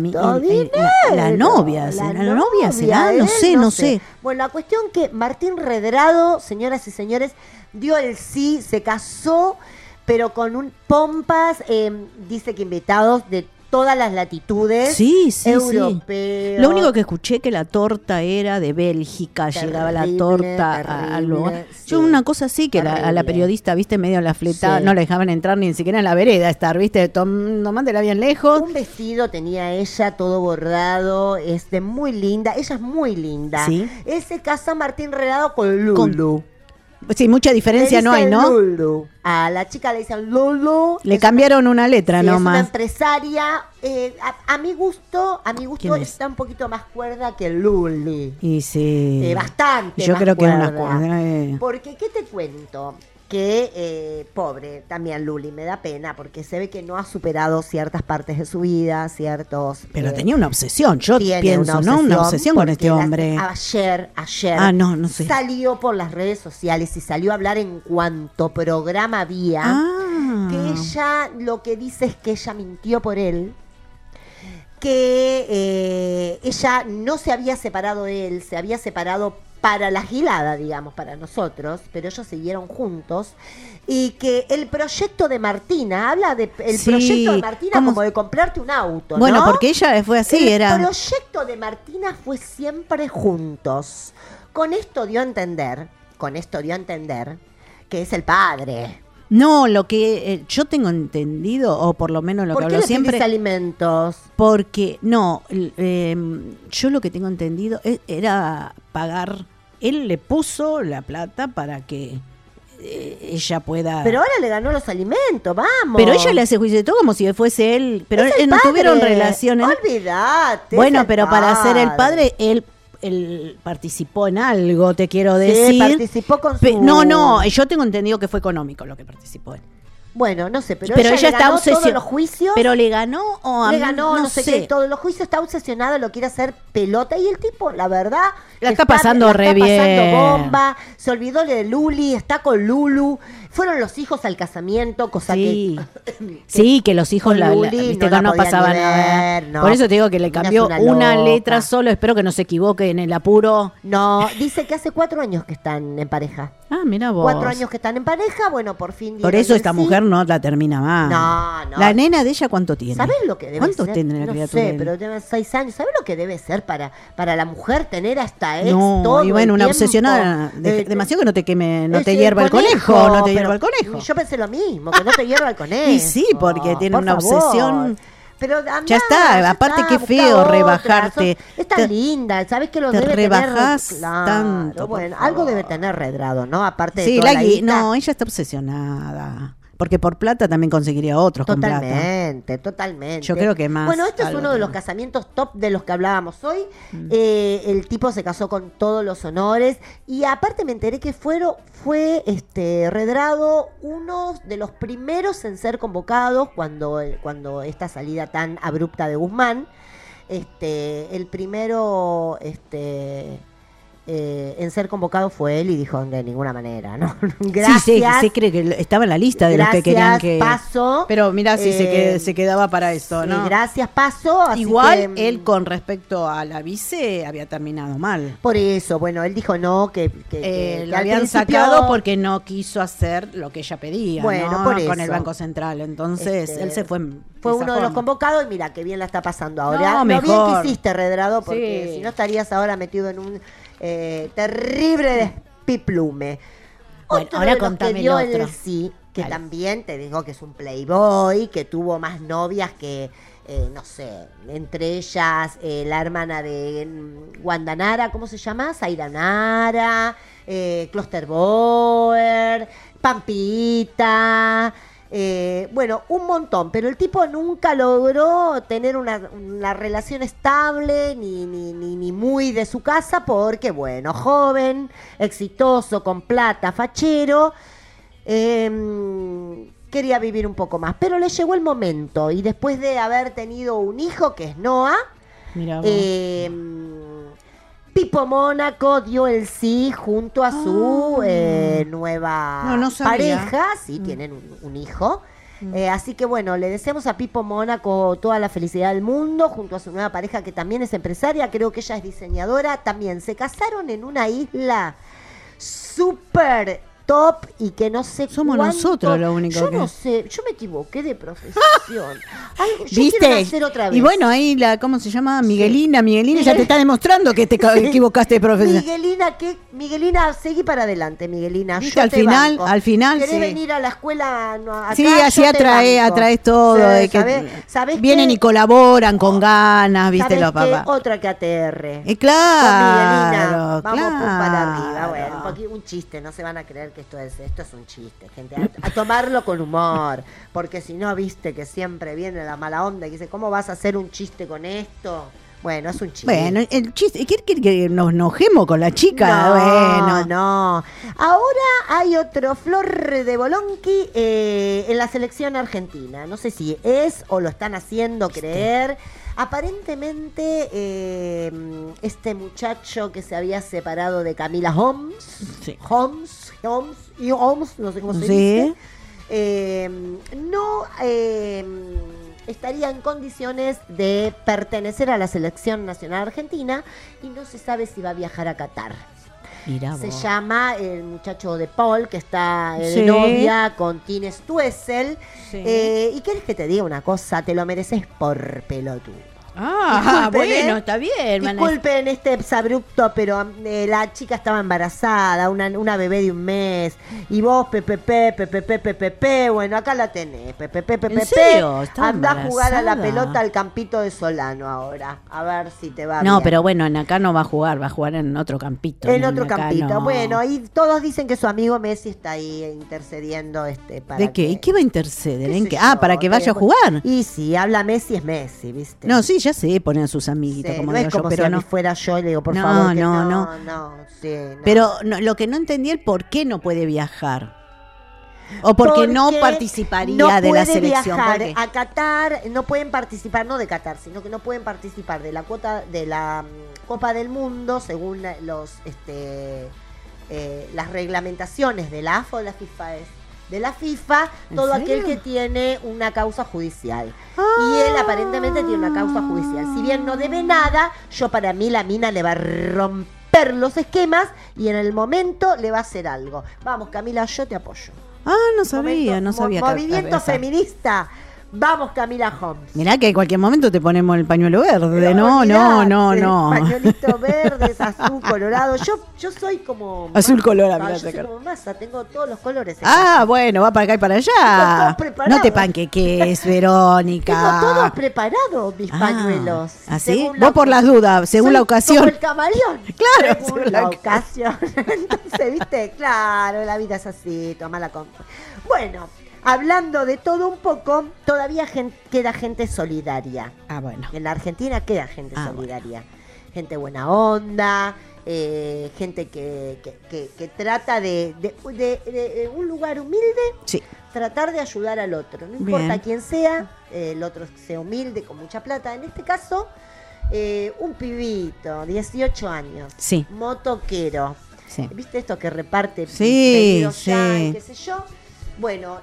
novia será, no sé. Bueno, la cuestión que Martín Redrado, señoras y señores, dio el sí, se casó, pero con pompas, dice que invitados de todas las latitudes, europeos. Lo único que escuché que la torta era de Bélgica, llegaba la torta al lugar. Sí. Yo una cosa así, que a la periodista, viste, medio la fletada, no la dejaban entrar ni siquiera en la vereda estar, viste, tomándela bien lejos. Un vestido tenía ella, todo bordado, muy linda, ella es muy linda. ¿Sí? Él se casa Martín Redrado con Lulu. Sí, mucha diferencia no hay, ¿no? Lulu. A la chica le dicen Lulu. Le cambiaron una letra nomás. Es una empresaria. A mi gusto está un poquito más cuerda que Luli. Y sí. Bastante. Yo más creo que es cuerda. una cuerda. Porque, ¿qué te cuento? Que pobre también Luli, me da pena porque se ve que no ha superado ciertas partes de su vida, pero tenía una obsesión, yo pienso, ¿no? Una obsesión con este hombre. Ayer no sé. Salió por las redes sociales y salió a hablar en cuanto programa había, que ella lo que dice es que ella mintió por él, que ella no se había separado de él, se había separado para la gilada, digamos, para nosotros, pero ellos siguieron juntos, y que el proyecto de Martina, habla de proyecto de Martina como de comprarte un auto, bueno, ¿no? porque ella fue así, el proyecto de Martina fue siempre juntos. Con esto dio a entender que es el padre. No, lo que yo tengo entendido, o por lo menos lo que hablo siempre... ¿Por qué le pedís alimentos? Porque, yo lo que tengo entendido era pagar... Él le puso la plata para que ella pueda... Pero ahora le ganó los alimentos, vamos. Pero ella le hace juicio de todo como si fuese él... Pero no tuvieron relaciones. Olvídate. Bueno, pero para ser el padre, él participó en algo, te quiero decir. Sí, participó con su... No, yo tengo entendido que fue económico lo que participó él. Bueno, no sé, pero ella está obsesionada. Todos los juicios. ¿Pero le ganó o le ganó, no sé qué, todos los juicios, está obsesionado, lo quiere hacer pelota. Y el tipo, la verdad, la está pasando re bien. Pasando bomba, se olvidó de Luli, está con Lulu. Fueron los hijos al casamiento, cosa que sí, que los hijos viste que no pasaba nada. No. Por eso te digo que le cambió una letra solo. Espero que no se equivoque en el apuro. No, dice que hace 4 años que están en pareja. Ah, mira vos. 4 años que están en pareja, bueno, por fin. Por eso esta mujer no la termina más. No. La nena de ella, ¿cuánto tiene? ¿Sabes lo que debe ser? ¿Cuánto tiene la criatura? No sé, pero tiene 6 años. ¿Sabes lo que debe ser para la mujer tener hasta ex todo y bueno, una obsesionada. Demasiado que no te queme, no te hierva el conejo. No te hierva el conejo. Yo pensé lo mismo, que no te hierva el conejo. Y sí, porque tiene una obsesión. Pero andá, ya está, aparte qué feo rebajarte. Está linda, ¿sabes que lo te debe rebajás tener? Claro, tanto. Bueno, algo debe tener Redrado, ¿no? Aparte de toda la guita. No, ella está obsesionada. Porque por plata también conseguiría otros con plata. Totalmente. Yo creo que más. Bueno, este es uno de los casamientos top de los que hablábamos hoy. El tipo se casó con todos los honores. Y aparte me enteré que fue Redrado uno de los primeros en ser convocados cuando esta salida tan abrupta de Guzmán. El primero en ser convocado fue él y dijo de ninguna manera, ¿no? Gracias. Sí, se cree que estaba en la lista de los que querían que... Paso. Pero mira si se quedaba para esto, ¿no? Gracias, Paso. Así igual él con respecto a la vice había terminado mal. Por eso, bueno, él dijo no, que lo habían sacado porque no quiso hacer lo que ella pedía, bueno, ¿no? por eso. Con el Banco Central. Entonces él se fue. Fue uno de los convocados y mira, qué bien la está pasando ahora. No, lo mejor. bien que hiciste, Redrado, porque si no estarías ahora metido en un terrible despiplume. Bueno, ahora contame que dio el otro. El sí, que dale. También te digo que es un playboy, que tuvo más novias que, no sé, entre ellas la hermana de Wanda Nara, ¿cómo se llama? Zaira Nara, Klosterboer, Pampita... bueno, un montón, pero el tipo nunca logró tener una relación estable ni muy de su casa porque, bueno, joven, exitoso, con plata, fachero, quería vivir un poco más, pero le llegó el momento y después de haber tenido un hijo que es Noah, Pipo Mónaco dio el sí junto a su nueva pareja. Sí, tienen un hijo. Así que bueno, le deseamos a Pipo Mónaco toda la felicidad del mundo junto a su nueva pareja que también es empresaria. Creo que ella es diseñadora. También se casaron en una isla súper top y que no sé somos cuánto. Nosotros lo único yo que... no sé, yo me equivoqué de profesión. Yo quiero hacer otra vez. Y bueno, ahí ¿cómo se llama? Miguelina ya te está demostrando que te equivocaste de profesión. Miguelina, seguí para adelante, Miguelina. ¿Viste? Al final ¿querés venir a la escuela acá? Sí, así atraes todo. Sí, ¿sabés vienen y colaboran con ganas, viste, los papás. Otra que ATR. Claro. Con Miguelina. Vamos claro. para arriba. Bueno, un chiste, no se van a creer que esto es un chiste, gente. A tomarlo con humor, porque si no, viste que siempre viene la mala onda y dice, ¿cómo vas a hacer un chiste con esto? Bueno, es un chiste. Bueno, el chiste, ¿quiere que nos enojemos con la chica? No. Ahora hay otro Flor de Bolonqui en la selección argentina. No sé si es o lo están haciendo creer. Aparentemente, este muchacho que se había separado de Camila Holmes, no sé cómo se dice, no estaría en condiciones de pertenecer a la selección nacional argentina y no se sabe si va a viajar a Qatar. Se llama el muchacho de Paul, que está de novia con Tine Stuessel. Y querés que te diga una cosa, te lo mereces por pelotudo. Bueno, está bien. Disculpen este exabrupto, pero la chica estaba embarazada, una bebé de 1 mes. Y vos, Pepe, bueno, acá la tenés. Pepe, anda a jugar a la pelota al campito de Solano ahora. A ver si te va bien. No, pero bueno, en acá no va a jugar en otro campito. En otro campito. No. Bueno, y todos dicen que su amigo Messi está ahí intercediendo para ¿de qué? ¿Y qué va a interceder? ¿En qué? Para que vaya a jugar. Y si habla Messi, es Messi, ¿viste? No, sí, ya sé, ponen a sus amiguitos, como no digo es como yo, pero si no fuera yo y le digo, por favor, no. Pero lo que no entendí es por qué no puede viajar. O porque no participaría de la selección. No puede viajar a Qatar, no pueden participar, no de Qatar, sino que no pueden participar de la Copa del Mundo según las reglamentaciones de la AFA o de la FIFA, todo aquel que tiene una causa judicial. Y él aparentemente tiene una causa judicial. Si bien no debe nada, para mí la mina le va a romper los esquemas y en el momento le va a hacer algo. Vamos, Camila, yo te apoyo. No sabía. Movimiento feminista. Vamos, Camila Homes. Mirá que en cualquier momento te ponemos el pañuelo verde. No. Pañuelito verde, azul, colorado. Yo soy como... Azul, colorado. Yo soy como Massa, tengo todos los colores. Bueno, va para acá y para allá. No te panqueques, Verónica. Tengo todos preparados mis pañuelos. ¿Así? Vos por las dudas, según la ocasión. Como el camaleón. Claro. Según la ocasión. Entonces, ¿viste? Claro, la vida es así, tomala con... Bueno... Hablando de todo un poco, todavía queda gente solidaria. Bueno. En la Argentina queda gente solidaria. Bueno. Gente buena onda, gente que trata de un lugar humilde, tratar de ayudar al otro. No importa quién sea, el otro sea humilde, con mucha plata. En este caso, un pibito, 18 años, motoquero. Sí. ¿Viste esto que reparte pedidos ya y qué sé yo? Bueno,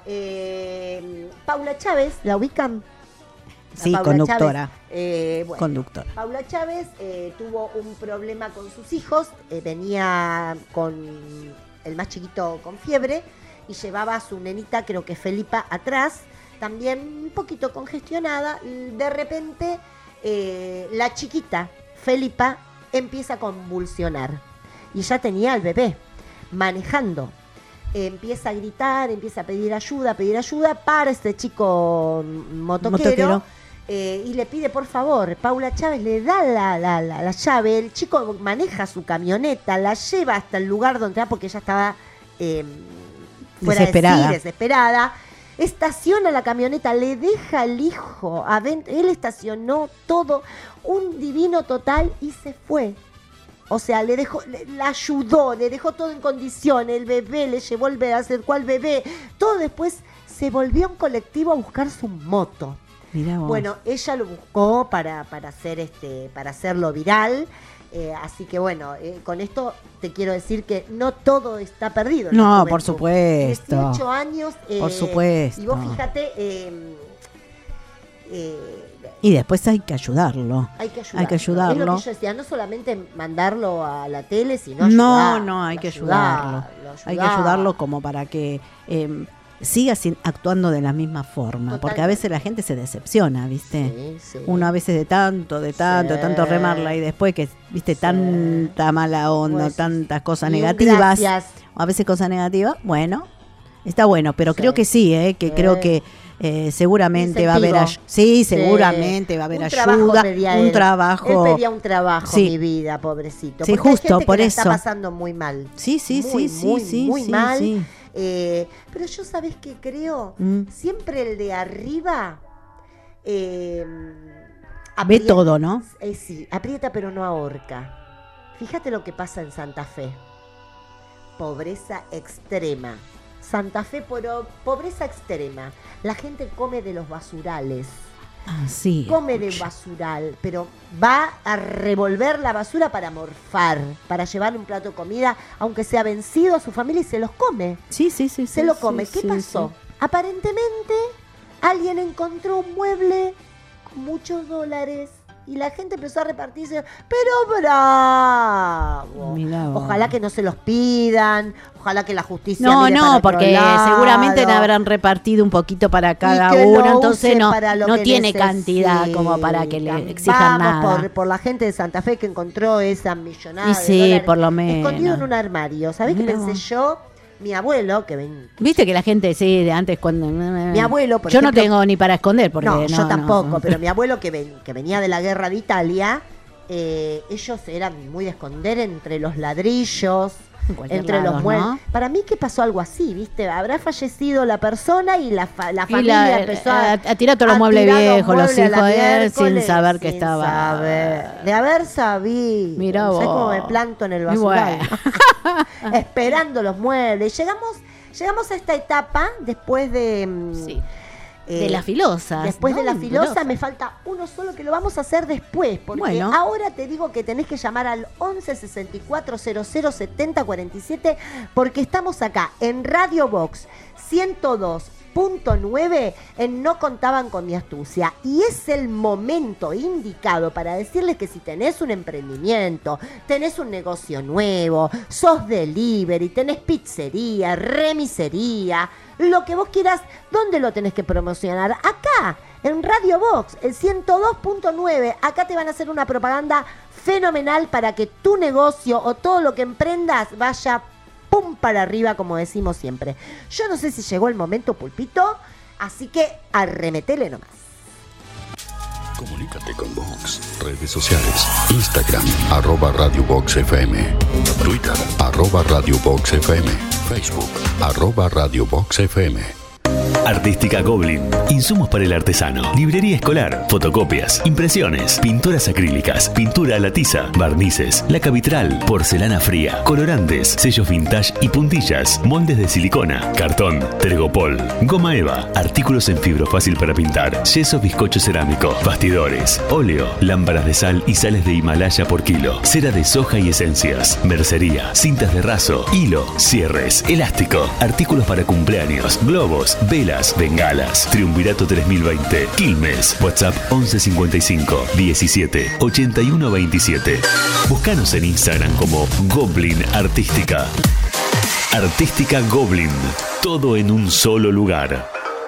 Paula Chávez, ¿la ubican? Sí, conductora. Conductora. Paula Chávez tuvo un problema con sus hijos, venía con el más chiquito con fiebre y llevaba a su nenita, creo que Felipa, atrás, también un poquito congestionada. De repente, la chiquita, Felipa, empieza a convulsionar y ya tenía al bebé manejando. Empieza a gritar, empieza a pedir ayuda para este chico motoquero. Y le pide por favor. Paula Chávez le da la llave, el chico maneja su camioneta, la lleva hasta el lugar donde va porque ella estaba desesperada. Estaciona la camioneta, le deja al hijo adentro, él estacionó todo, un divino total y se fue. O sea, la ayudó, le dejó todo en condición, el bebé, le llevó se acercó al bebé, todo. Después se volvió en colectivo a buscar su moto. Mirá vos. Bueno, ella lo buscó para hacerlo viral. Así que bueno, con esto te quiero decir que no todo está perdido. No, por supuesto. 18 años. Por supuesto. Y vos fíjate... y después hay que ayudarlo. Hay que ayudarlo. Es lo que yo decía, no solamente mandarlo a la tele, sino hay que ayudarlo. Hay que ayudarlo como para que siga actuando de la misma forma. Totalmente. Porque a veces la gente se decepciona, ¿viste? Sí. Uno a veces de tanto remarla y después que, ¿viste? Tanta mala onda, tantas cosas negativas. Gracias. O a veces cosas negativas. Bueno, está bueno, pero creo que sí, creo que seguramente va a haber seguramente va a haber ayuda, un trabajo. Él pedía un trabajo, mi vida, pobrecito. Sí, justo por eso. Está pasando muy mal. Muy mal. Sí. Pero yo, ¿sabés qué creo? Siempre el de arriba ve todo, ¿no? Sí, aprieta pero no ahorca. Fíjate lo que pasa en Santa Fe. Pobreza extrema. Santa Fe, pobreza extrema. La gente come de los basurales. Come de basural, pero va a revolver la basura para morfar, para llevarle un plato de comida, aunque sea vencido a su familia, y se los come. Se lo come. ¿Qué pasó? Aparentemente, alguien encontró un mueble con muchos dólares. Y la gente empezó a repartirse, pero bravo. Ojalá que no se los pidan, ojalá que la justicia porque seguramente le habrán repartido un poquito para cada uno, entonces no tiene cantidad como para que le exijan nada. Por la gente de Santa Fe que encontró esa millonada de dólares por lo menos escondido en un armario. ¿Sabés qué pensé yo? Mi abuelo, que ven... Viste que la gente, de antes cuando... Mi abuelo, por ejemplo... Yo no tengo ni para esconder, porque... yo tampoco, pero mi abuelo, que venía de la guerra de Italia, ellos eran muy de esconder entre los ladrillos, entre los muebles. ¿No? Para mí que pasó algo así, ¿viste? Habrá fallecido la persona y la familia empezó a tirar todos los muebles viejos, los hijos de él, sin saber que estaba... De haber sabido. Mirá vos. ¿Sabés cómo me planto en el basural? Esperando los muebles. Llegamos a esta etapa después de... de las filosas. Después de la filosa me falta uno solo que lo vamos a hacer después, porque ahora te digo que tenés que llamar al 11 64 00 70 47, porque estamos acá en Radio Box 102.9 en No Contaban con Mi Astucia, y es el momento indicado para decirles que si tenés un emprendimiento, tenés un negocio nuevo, sos delivery, tenés pizzería, remisería, lo que vos quieras, ¿dónde lo tenés que promocionar? Acá, en Radio Box, el 102.9. Acá te van a hacer una propaganda fenomenal para que tu negocio o todo lo que emprendas vaya pum para arriba, como decimos siempre. Yo no sé si llegó el momento, Pulpito, así que arremetele nomás. Comunícate con Vox. Redes sociales: Instagram, @RadioVoxFM, Twitter, @RadioVoxFM, Facebook, @RadioVoxFM. Artística Goblin. Insumos para el artesano. Librería escolar. Fotocopias. Impresiones. Pinturas acrílicas. Pintura a la tiza. Barnices. Laca vitral. Porcelana fría. Colorantes. Sellos vintage y puntillas. Moldes de silicona. Cartón. Tergopol. Goma eva. Artículos en fibro fácil para pintar. Yeso bizcocho cerámico. Bastidores. Óleo. Lámparas de sal y sales de Himalaya por kilo. Cera de soja y esencias. Mercería. Cintas de raso. Hilo. Cierres. Elástico. Artículos para cumpleaños. Globos. Velas. Bengalas. Triunvirato 3020. Quilmes. WhatsApp 1155 17 81 27. Búscanos en Instagram como Goblin Artística. Artística Goblin. Todo en un solo lugar.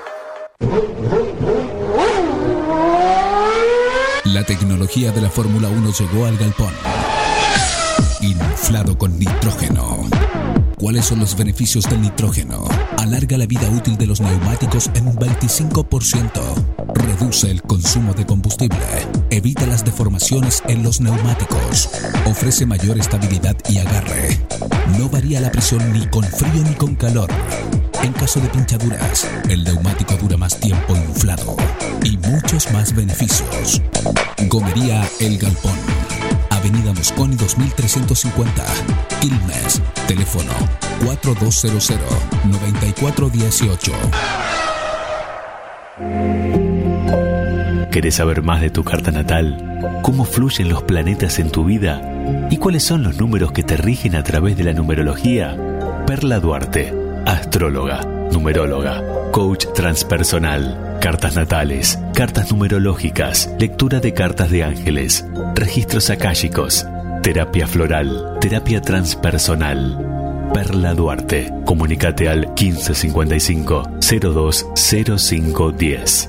La tecnología de la Fórmula 1 llegó al galpón. Inflado con nitrógeno. ¿Cuáles son los beneficios del nitrógeno? Alarga la vida útil de los neumáticos en un 25%. Reduce el consumo de combustible. Evita las deformaciones en los neumáticos. Ofrece mayor estabilidad y agarre. No varía la presión ni con frío ni con calor. En caso de pinchaduras, el neumático dura más tiempo inflado. Y muchos más beneficios. Gomería El Galpón. Avenida Mosconi 2350, Quilmes. Teléfono 4200-9418. ¿Querés saber más de tu carta natal? ¿Cómo fluyen los planetas en tu vida? ¿Y cuáles son los números que te rigen a través de la numerología? Perla Duarte, astróloga, numeróloga, coach transpersonal, cartas natales, cartas numerológicas, lectura de cartas de ángeles, registros akáshicos, terapia floral, terapia transpersonal. Perla Duarte. Comunicate al 1555 020510.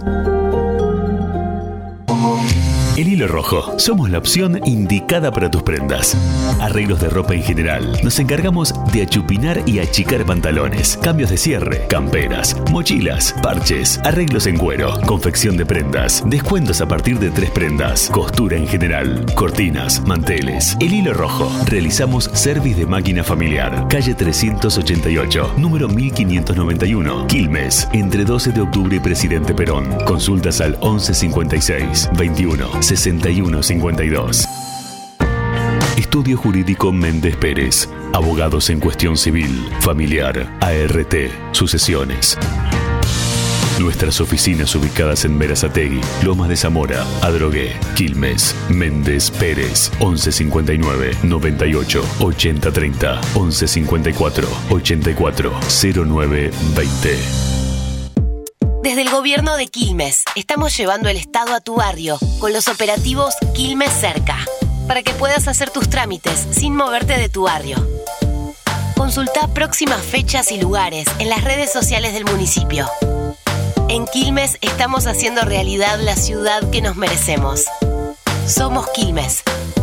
El Hilo Rojo. Somos la opción indicada para tus prendas. Arreglos de ropa en general. Nos encargamos de achupinar y achicar pantalones, cambios de cierre, camperas, mochilas, parches, arreglos en cuero, confección de prendas, descuentos a partir de 3 prendas, costura en general, cortinas, manteles. El Hilo Rojo. Realizamos service de máquina familiar. Calle 388, número 1591, Quilmes, entre 12 de octubre y Presidente Perón. Consultas al 1156 21 61 52. Estudio Jurídico Méndez Pérez. Abogados en cuestión civil, familiar, ART, sucesiones. Nuestras oficinas ubicadas en Berazategui, Lomas de Zamora, Adrogué, Quilmes. Méndez Pérez, 1159 98 80 30, 1154 84 09 20. Desde el gobierno de Quilmes, estamos llevando el Estado a tu barrio con los operativos Quilmes Cerca, para que puedas hacer tus trámites sin moverte de tu barrio. Consulta próximas fechas y lugares en las redes sociales del municipio. En Quilmes estamos haciendo realidad la ciudad que nos merecemos. Somos Quilmes.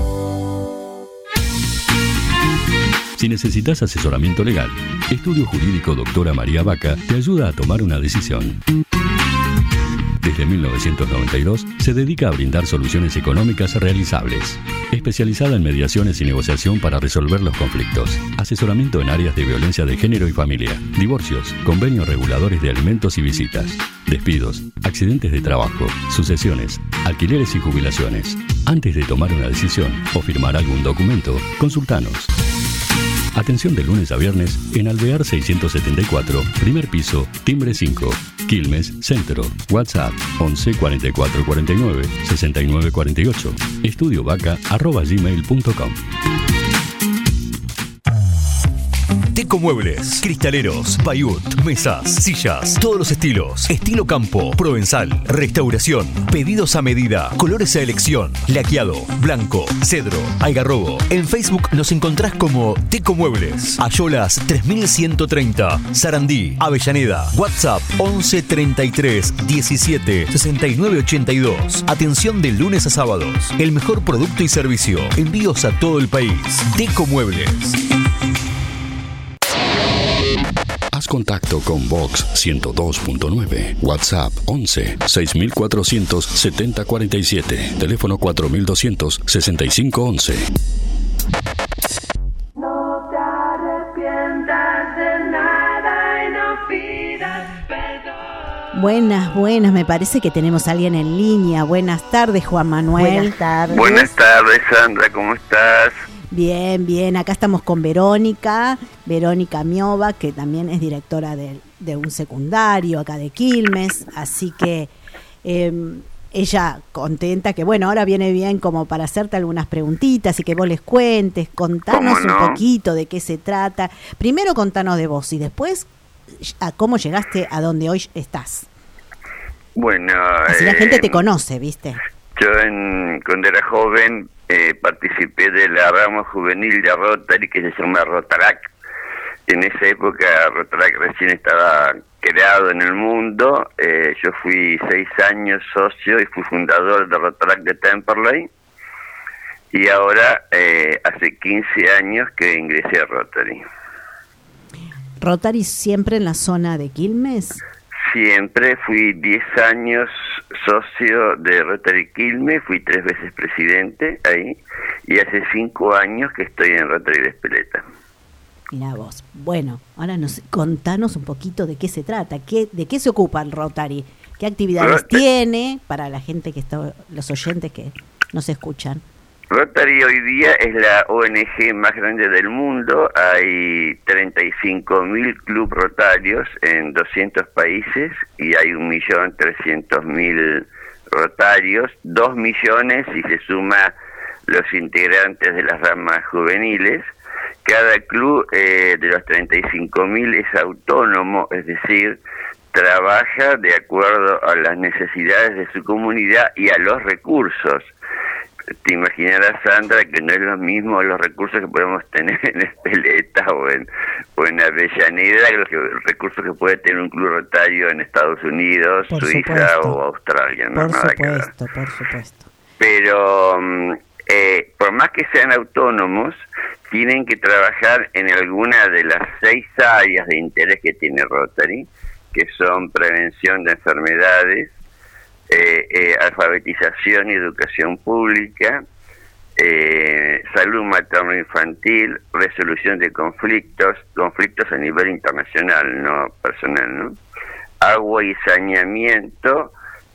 Si necesitas asesoramiento legal, Estudio Jurídico Doctora María Vaca te ayuda a tomar una decisión. Desde 1992 se dedica a brindar soluciones económicas realizables. Especializada en mediaciones y negociación para resolver los conflictos. Asesoramiento en áreas de violencia de género y familia. Divorcios, convenios reguladores de alimentos y visitas. Despidos, accidentes de trabajo, sucesiones, alquileres y jubilaciones. Antes de tomar una decisión o firmar algún documento, consultanos. Atención de lunes a viernes en Alvear 674, primer piso, timbre 5, Quilmes, Centro. WhatsApp 11 44 49 69 48. estudiovaca@gmail.com. Teco Muebles, cristaleros, payut, mesas, sillas, todos los estilos, estilo campo, provenzal, restauración, pedidos a medida, colores a elección, laqueado, blanco, cedro, algarrobo. En Facebook nos encontrás como Teco Muebles, Ayolas 3130, Sarandí, Avellaneda. WhatsApp 11 33 17 69 82. Atención de lunes a sábados. El mejor producto y servicio. Envíos a todo el país. Teco Muebles. Haz contacto con Vox 102.9. WhatsApp 11 6400 7047. Teléfono 4200 6511. No te arrepientas de nada y no pidas perdón. Buenas, me parece que tenemos a alguien en línea. Buenas tardes, Juan Manuel. Buenas tardes. Buenas tardes, Sandra, ¿cómo estás? Bien, acá estamos con Verónica Miova, que también es directora de un secundario acá de Quilmes, así que ella contenta que bueno, ahora viene bien como para hacerte algunas preguntitas y que vos les cuentes, contanos un poquito de qué se trata. Primero contanos de vos y después a cómo llegaste a donde hoy estás. Bueno, así la gente te conoce, ¿viste? Yo cuando era joven participé de la rama juvenil de Rotary que se llama Rotarac. En esa época Rotarac recién estaba creado en el mundo. Yo fui 6 años socio y fui fundador de Rotarac de Temperley. Y ahora hace 15 años que ingresé a Rotary. ¿Rotary siempre en la zona de Quilmes? Siempre, fui 10 años socio de Rotary Quilmes, fui 3 veces presidente ahí, y hace 5 años que estoy en Rotary de Espeleta. Mirá vos. Bueno, ahora contanos un poquito de qué se trata, de qué se ocupa el Rotary, qué actividades tiene para la gente que está, los oyentes que nos escuchan. Rotary hoy día es la ONG más grande del mundo. Hay 35.000 clubes rotarios en 200 países y hay 1.300.000 rotarios, 2 millones si se suma los integrantes de las ramas juveniles. Cada club de los 35.000 es autónomo, es decir, trabaja de acuerdo a las necesidades de su comunidad y a los recursos. Te imaginarás, Sandra, que no es lo mismo los recursos que podemos tener en Espeleta o en Avellaneda que los recursos que puede tener un club rotario en Estados Unidos, por Suiza supuesto. O Australia. No, por supuesto. Pero por más que sean autónomos, tienen que trabajar en alguna de las 6 áreas de interés que tiene Rotary, que son prevención de enfermedades, alfabetización y educación pública, salud materno-infantil, resolución de conflictos a nivel internacional, no personal, ¿no? Agua y saneamiento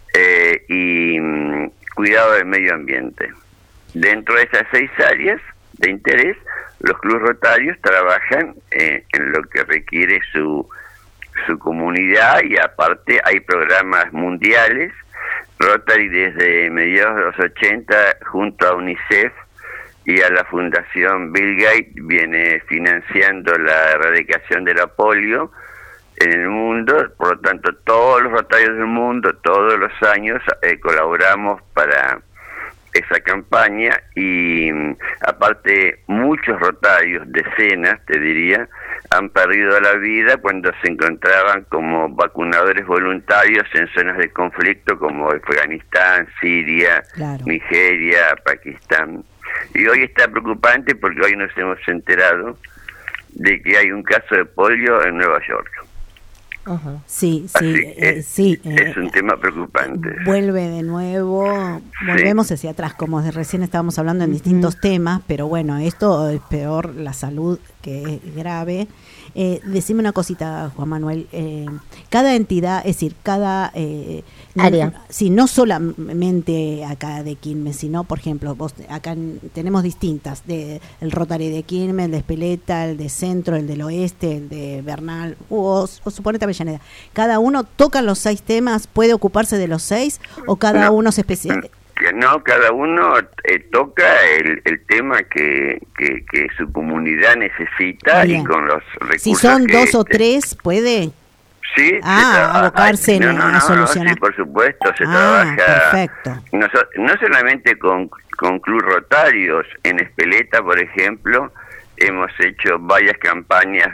y cuidado del medio ambiente. Dentro de esas 6 áreas de interés, los clubes rotarios trabajan en lo que requiere su comunidad y aparte hay programas mundiales. Rotary desde mediados de los 80 junto a UNICEF y a la Fundación Bill Gates viene financiando la erradicación de la polio en el mundo. Por lo tanto, todos los rotarios del mundo, todos los años colaboramos para esa campaña y aparte muchos rotarios, decenas te diría, han perdido la vida cuando se encontraban como vacunadores voluntarios en zonas de conflicto como Afganistán, Siria, claro. Nigeria, Pakistán. Y hoy está preocupante porque hoy nos hemos enterado de que hay un caso de polio en Nueva York. Uh-huh. Sí. Es un tema preocupante. Vuelve de nuevo, volvemos hacia atrás, como recién estábamos hablando en distintos temas, pero bueno, esto es peor, la salud que es grave. Decime una cosita, Juan Manuel. Cada entidad, es decir, cada área. Sí, no solamente acá de Quilmes, sino, por ejemplo, vos acá tenemos distintas, el Rotary de Quilmes, el de Espeleta, el de Centro, el del Oeste, el de Bernal, o suponete Avellaneda. ¿Cada uno toca los 6 temas, puede ocuparse de los 6 o cada uno se especializa? No, cada uno toca el tema que su comunidad necesita. Bien. Y con los recursos. Si son 2 o 3, ¿puede? Sí, abocarse a solucionar. Sí, por supuesto, se trabaja. Perfecto. No solamente con club rotarios. En Espeleta, por ejemplo, hemos hecho varias campañas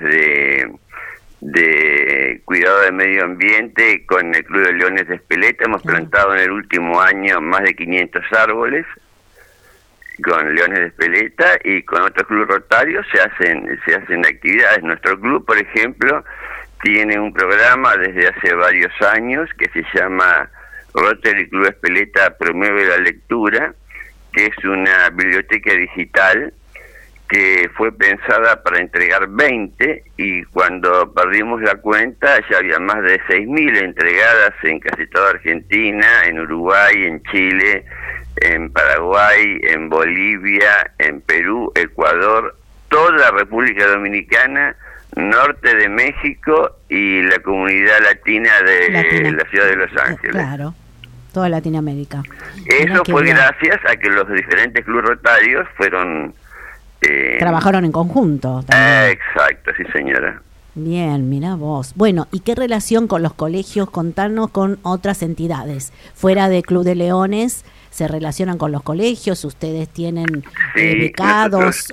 de cuidado del medio ambiente con el Club de Leones de Espeleta. Hemos plantado en el último año más de 500 árboles con Leones de Espeleta, y con otros clubes rotarios se hacen actividades. Nuestro club, por ejemplo, tiene un programa desde hace varios años que se llama Rotary Club Espeleta Promueve la Lectura, que es una biblioteca digital que fue pensada para entregar 20, y cuando perdimos la cuenta ya había más de 6.000 entregadas en casi toda Argentina, en Uruguay, en Chile, en Paraguay, en Bolivia, en Perú, Ecuador, toda la República Dominicana, norte de México y la comunidad latina de la ciudad de Los Ángeles. Claro, toda Latinoamérica. Eso fue gracias a que los diferentes clubes rotarios fueron... trabajaron en conjunto también. Exacto, sí, señora. Bien, mira vos. Bueno, ¿y qué relación con los colegios? Contarnos con otras entidades. Fuera de Club de Leones, ¿se relacionan con los colegios? ¿Ustedes tienen becados?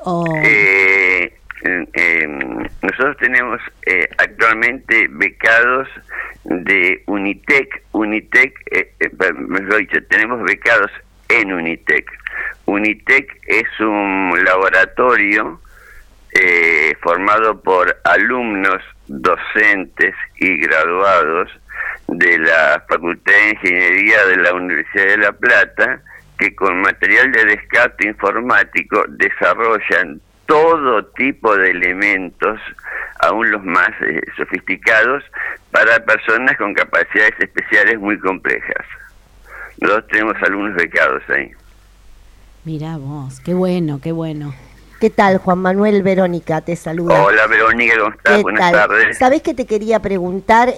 Nosotros tenemos actualmente becados de Unitec. Mejor dicho, tenemos becados en Unitec. Unitec es un laboratorio formado por alumnos, docentes y graduados de la Facultad de Ingeniería de la Universidad de La Plata, que con material de descarte informático desarrollan todo tipo de elementos, aún los más sofisticados, para personas con capacidades especiales muy complejas. Nosotros tenemos alumnos becados ahí. Mirá vos, qué bueno, qué bueno. ¿Qué tal, Juan Manuel? Verónica te saluda. Hola, Verónica, ¿cómo estás? Buenas tardes. ¿Sabés que te quería preguntar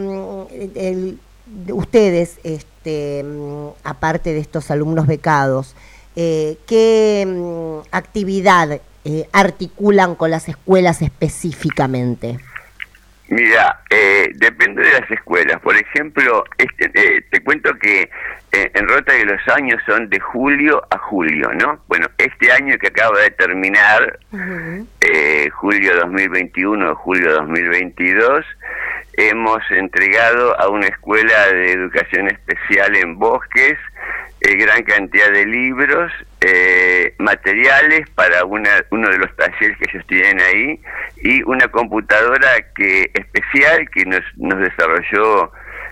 de ustedes, aparte de estos alumnos becados, qué actividad articulan con las escuelas específicamente? Mira, depende de las escuelas. Por ejemplo, te cuento que en Rotary los años son de julio a julio, ¿no? Bueno, este año que acaba de terminar, julio 2021, julio 2022, hemos entregado a una escuela de educación especial en Bosques gran cantidad de libros, materiales para uno de los talleres que ellos tienen ahí, y una computadora especial que nos desarrolló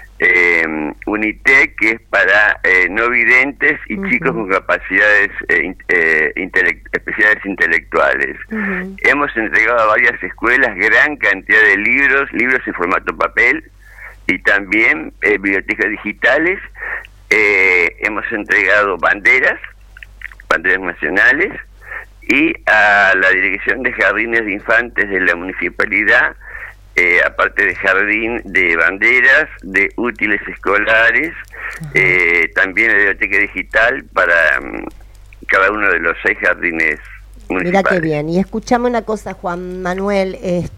Unitec, que es para no videntes y chicos con capacidades especiales intelectuales. Hemos entregado a varias escuelas gran cantidad de libros en formato papel, y también bibliotecas digitales. Hemos entregado banderas nacionales, y a la Dirección de Jardines de Infantes de la Municipalidad, aparte de jardín, de banderas, de útiles escolares, también la biblioteca digital para cada uno de los 6 jardines municipales. Mira qué bien. Y escuchame una cosa, Juan Manuel,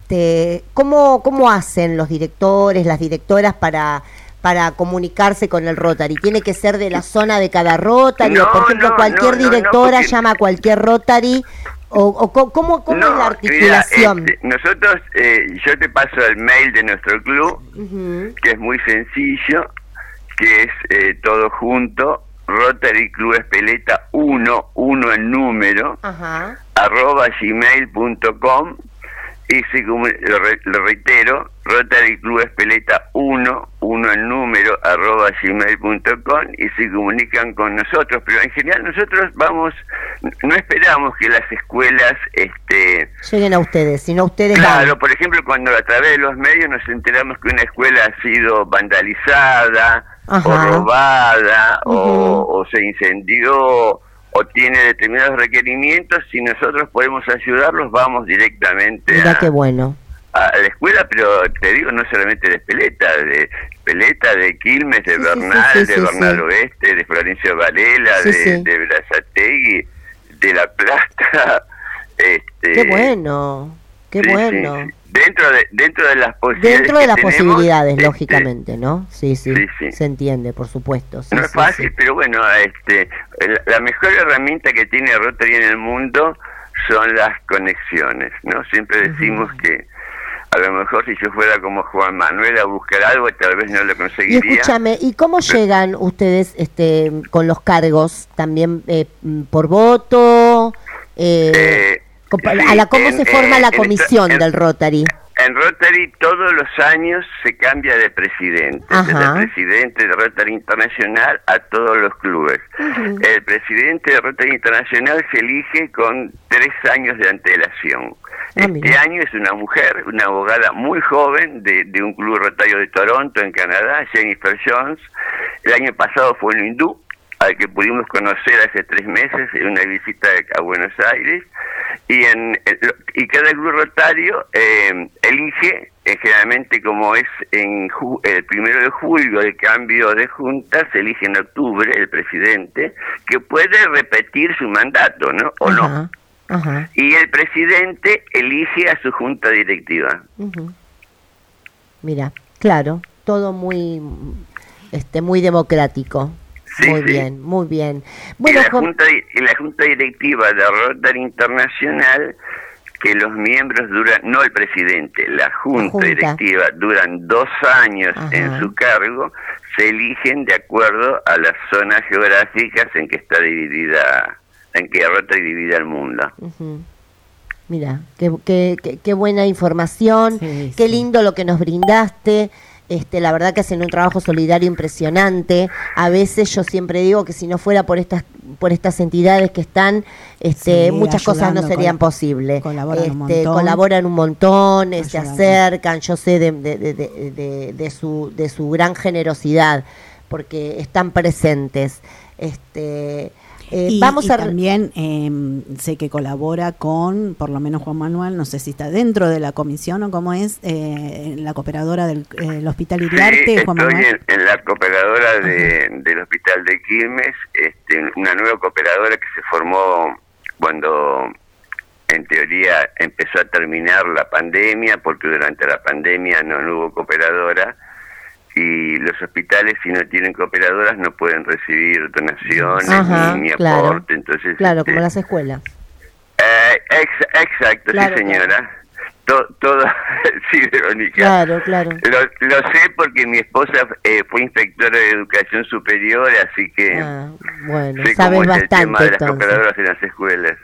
¿cómo hacen los directores, las directoras para comunicarse con el Rotary? ¿Tiene que ser de la zona de cada Rotary? O, por ejemplo, cualquier directora llama a cualquier Rotary. ¿Cómo es la articulación? Mira, nosotros, yo te paso el mail de nuestro club, que es muy sencillo, que es todo junto, Rotary Club Espeleta 1 en número, @gmail.com. Y lo reitero, Rotary Club Espeleta 1 en número, @gmail.com, y se comunican con nosotros. Pero en general nosotros no esperamos que las escuelas lleguen a ustedes, sino ustedes Claro, por ejemplo, cuando a través de los medios nos enteramos que una escuela ha sido vandalizada, o robada, o se incendió, o tiene determinados requerimientos, si nosotros podemos ayudarlos, vamos directamente qué bueno. a la escuela, pero te digo, no solamente de Espeleta, de Quilmes, de Bernal, de Bernal Oeste, de Florencio Varela, de Berazategui, de La Plata. Qué bueno, qué bueno. Sí. Dentro de las posibilidades. Dentro de las posibilidades, lógicamente, ¿no? Sí, se entiende, por supuesto. Sí, no es fácil, pero bueno, la mejor herramienta que tiene Rotary en el mundo son las conexiones, ¿no? Siempre decimos que a lo mejor si yo fuera como Juan Manuel a buscar algo, tal vez no lo conseguiría. Y escúchame, ¿y cómo llegan ustedes con los cargos? ¿También por voto? ¿Cómo se forma la comisión del Rotary? En Rotary todos los años se cambia de presidente, desde el presidente de Rotary Internacional a todos los clubes. El presidente de Rotary Internacional se elige con 3 años de antelación. Este año es una mujer, una abogada muy joven de un club rotario de Toronto, en Canadá, Jennifer Jones. El año pasado fue un hindú, al que pudimos conocer hace 3 meses en una visita a Buenos Aires, y cada club rotario elige, generalmente como es el 1 de julio el cambio de junta, se elige en octubre el presidente, que puede repetir su mandato, ¿no? O no. Y el presidente elige a su junta directiva. Mira, claro, todo muy democrático. Sí, bien, muy bien. Bueno, y la junta directiva de Rotary Internacional, que los miembros duran, no el presidente, la junta directiva duran 2 años en su cargo, se eligen de acuerdo a las zonas geográficas en que está dividida, en que Rotary divide el mundo. Mira, qué buena información, qué lindo lo que nos brindaste. La verdad que hacen un trabajo solidario impresionante. A veces yo siempre digo que si no fuera por estas entidades que están, muchas cosas no serían posibles. Colaboran un montón, se acercan. Yo sé de su gran generosidad, porque están presentes. Y también sé que colabora con, por lo menos Juan Manuel, no sé si está dentro de la comisión o cómo es, la cooperadora del Hospital Iriarte, Juan Manuel. Estoy en la cooperadora del Hospital de Quilmes, una nueva cooperadora que se formó cuando en teoría empezó a terminar la pandemia, porque durante la pandemia no hubo cooperadora. Y los hospitales, si no tienen cooperadoras, no pueden recibir donaciones ni aporte. Entonces, como las escuelas. Exacto, sí, señora. Todo, sí, Verónica. Claro. Lo sé porque mi esposa fue inspectora de educación superior, así que sé cómo es el tema de las cooperadoras en las escuelas.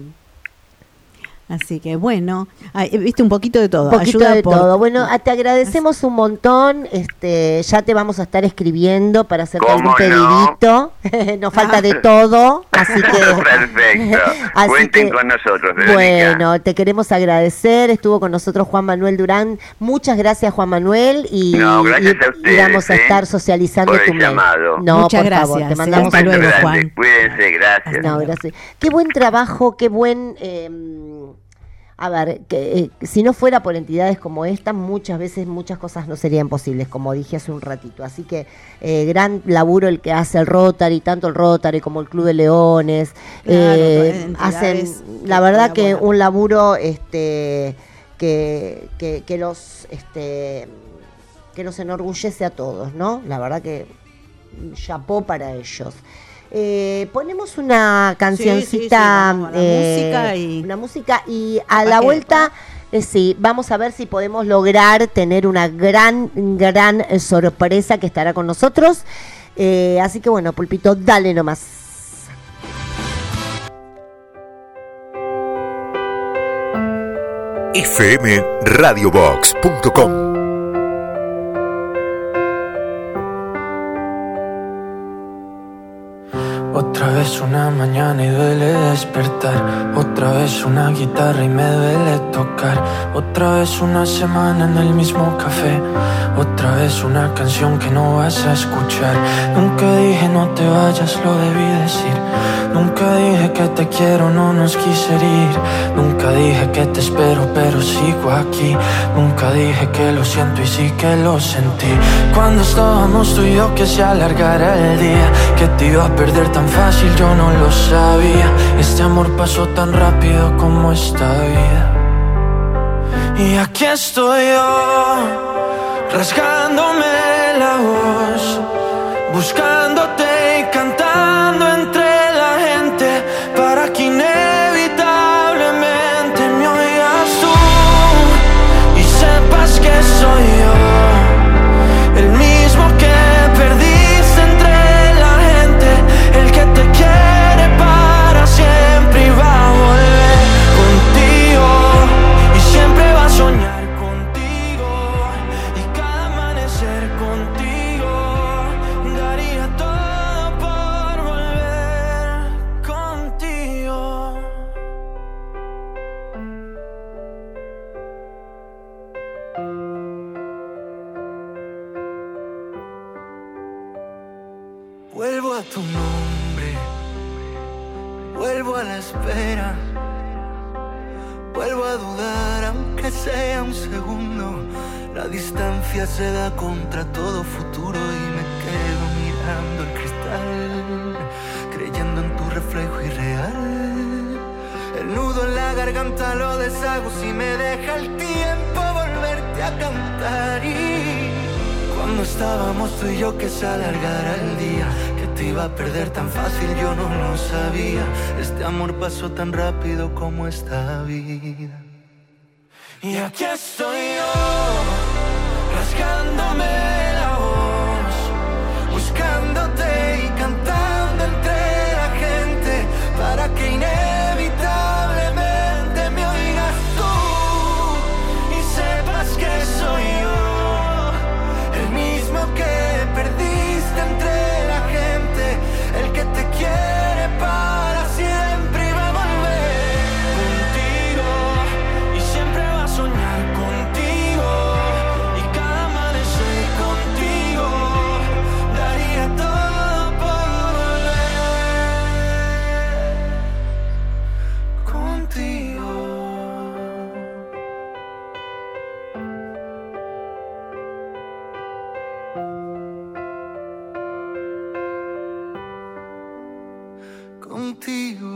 Así que bueno, viste un poquito de todo. Todo. Bueno, te agradecemos un montón. Ya te vamos a estar escribiendo para hacerte algún pedidito. Nos falta de todo, así que perfecto. Cuenten con nosotros, Verónica. Bueno, te queremos agradecer. Estuvo con nosotros Juan Manuel Durán. Muchas gracias, Juan Manuel, y gracias a ustedes, vamos a estar socializando por tu el llamado. Muchas gracias. Favor, te mandamos hasta luego, Juan. Cuídense, gracias. Gracias. Qué buen trabajo, qué buen a ver, que si no fuera por entidades como esta, muchas veces muchas cosas no serían posibles, como dije hace un ratito. Así que gran laburo el que hace el Rotary, tanto el Rotary como el Club de Leones. Hacen, la verdad, que un laburo que nos enorgullece a todos, ¿no? La verdad que chapó para ellos. Ponemos una cancioncita, una música y a la vuelta vamos a ver si podemos lograr tener una gran sorpresa que estará con nosotros, así que bueno, Pulpito, dale nomás. fmradiobox.com. Otra vez una mañana y duele despertar. Otra vez una guitarra y me duele tocar. Otra vez una semana en el mismo café. Otra vez una canción que no vas a escuchar. Nunca dije no te vayas, lo debí decir. Nunca dije que te quiero, no nos quise herir. Nunca dije que te espero, pero sigo aquí. Nunca dije que lo siento y sí que lo sentí. Cuando estábamos tú y yo que se alargara el día, que te iba a perder tan fácil, yo no lo sabía. Este amor pasó tan rápido como esta vida. Y aquí estoy yo, rasgándome la voz, buscándote y cantando entre la gente, para que inevitablemente me oigas tú y sepas que soy yo, el mismo que perdiste entre la gente, el que te quiere para siempre y va a volver contigo y siempre va a soñar contigo y cada amanecer contigo. Daría todo por volver contigo. Vuelvo a tu nombre, vuelvo a la espera, vuelvo a dudar aunque sea un segundo. La distancia se da contra todo futuro y me quedo mirando el cristal, creyendo en tu reflejo irreal. El nudo en la garganta lo deshago si me deja el tiempo volverte a cantar. Y cuando estábamos tú y yo que se alargara el día, que te iba a perder tan fácil, yo no lo sabía. Este amor pasó tan rápido como esta vida. Y aquí estoy yo, rasgándome la voz, buscándote y cantando entre la gente, para que inevitablemente me oigas tú y sepas que soy yo, el mismo que perdiste entre la gente, el que te quiere para siempre y va a volver contigo y siempre va a soñar contigo y cada amanecer contigo. Daría todo por volver contigo. Contigo.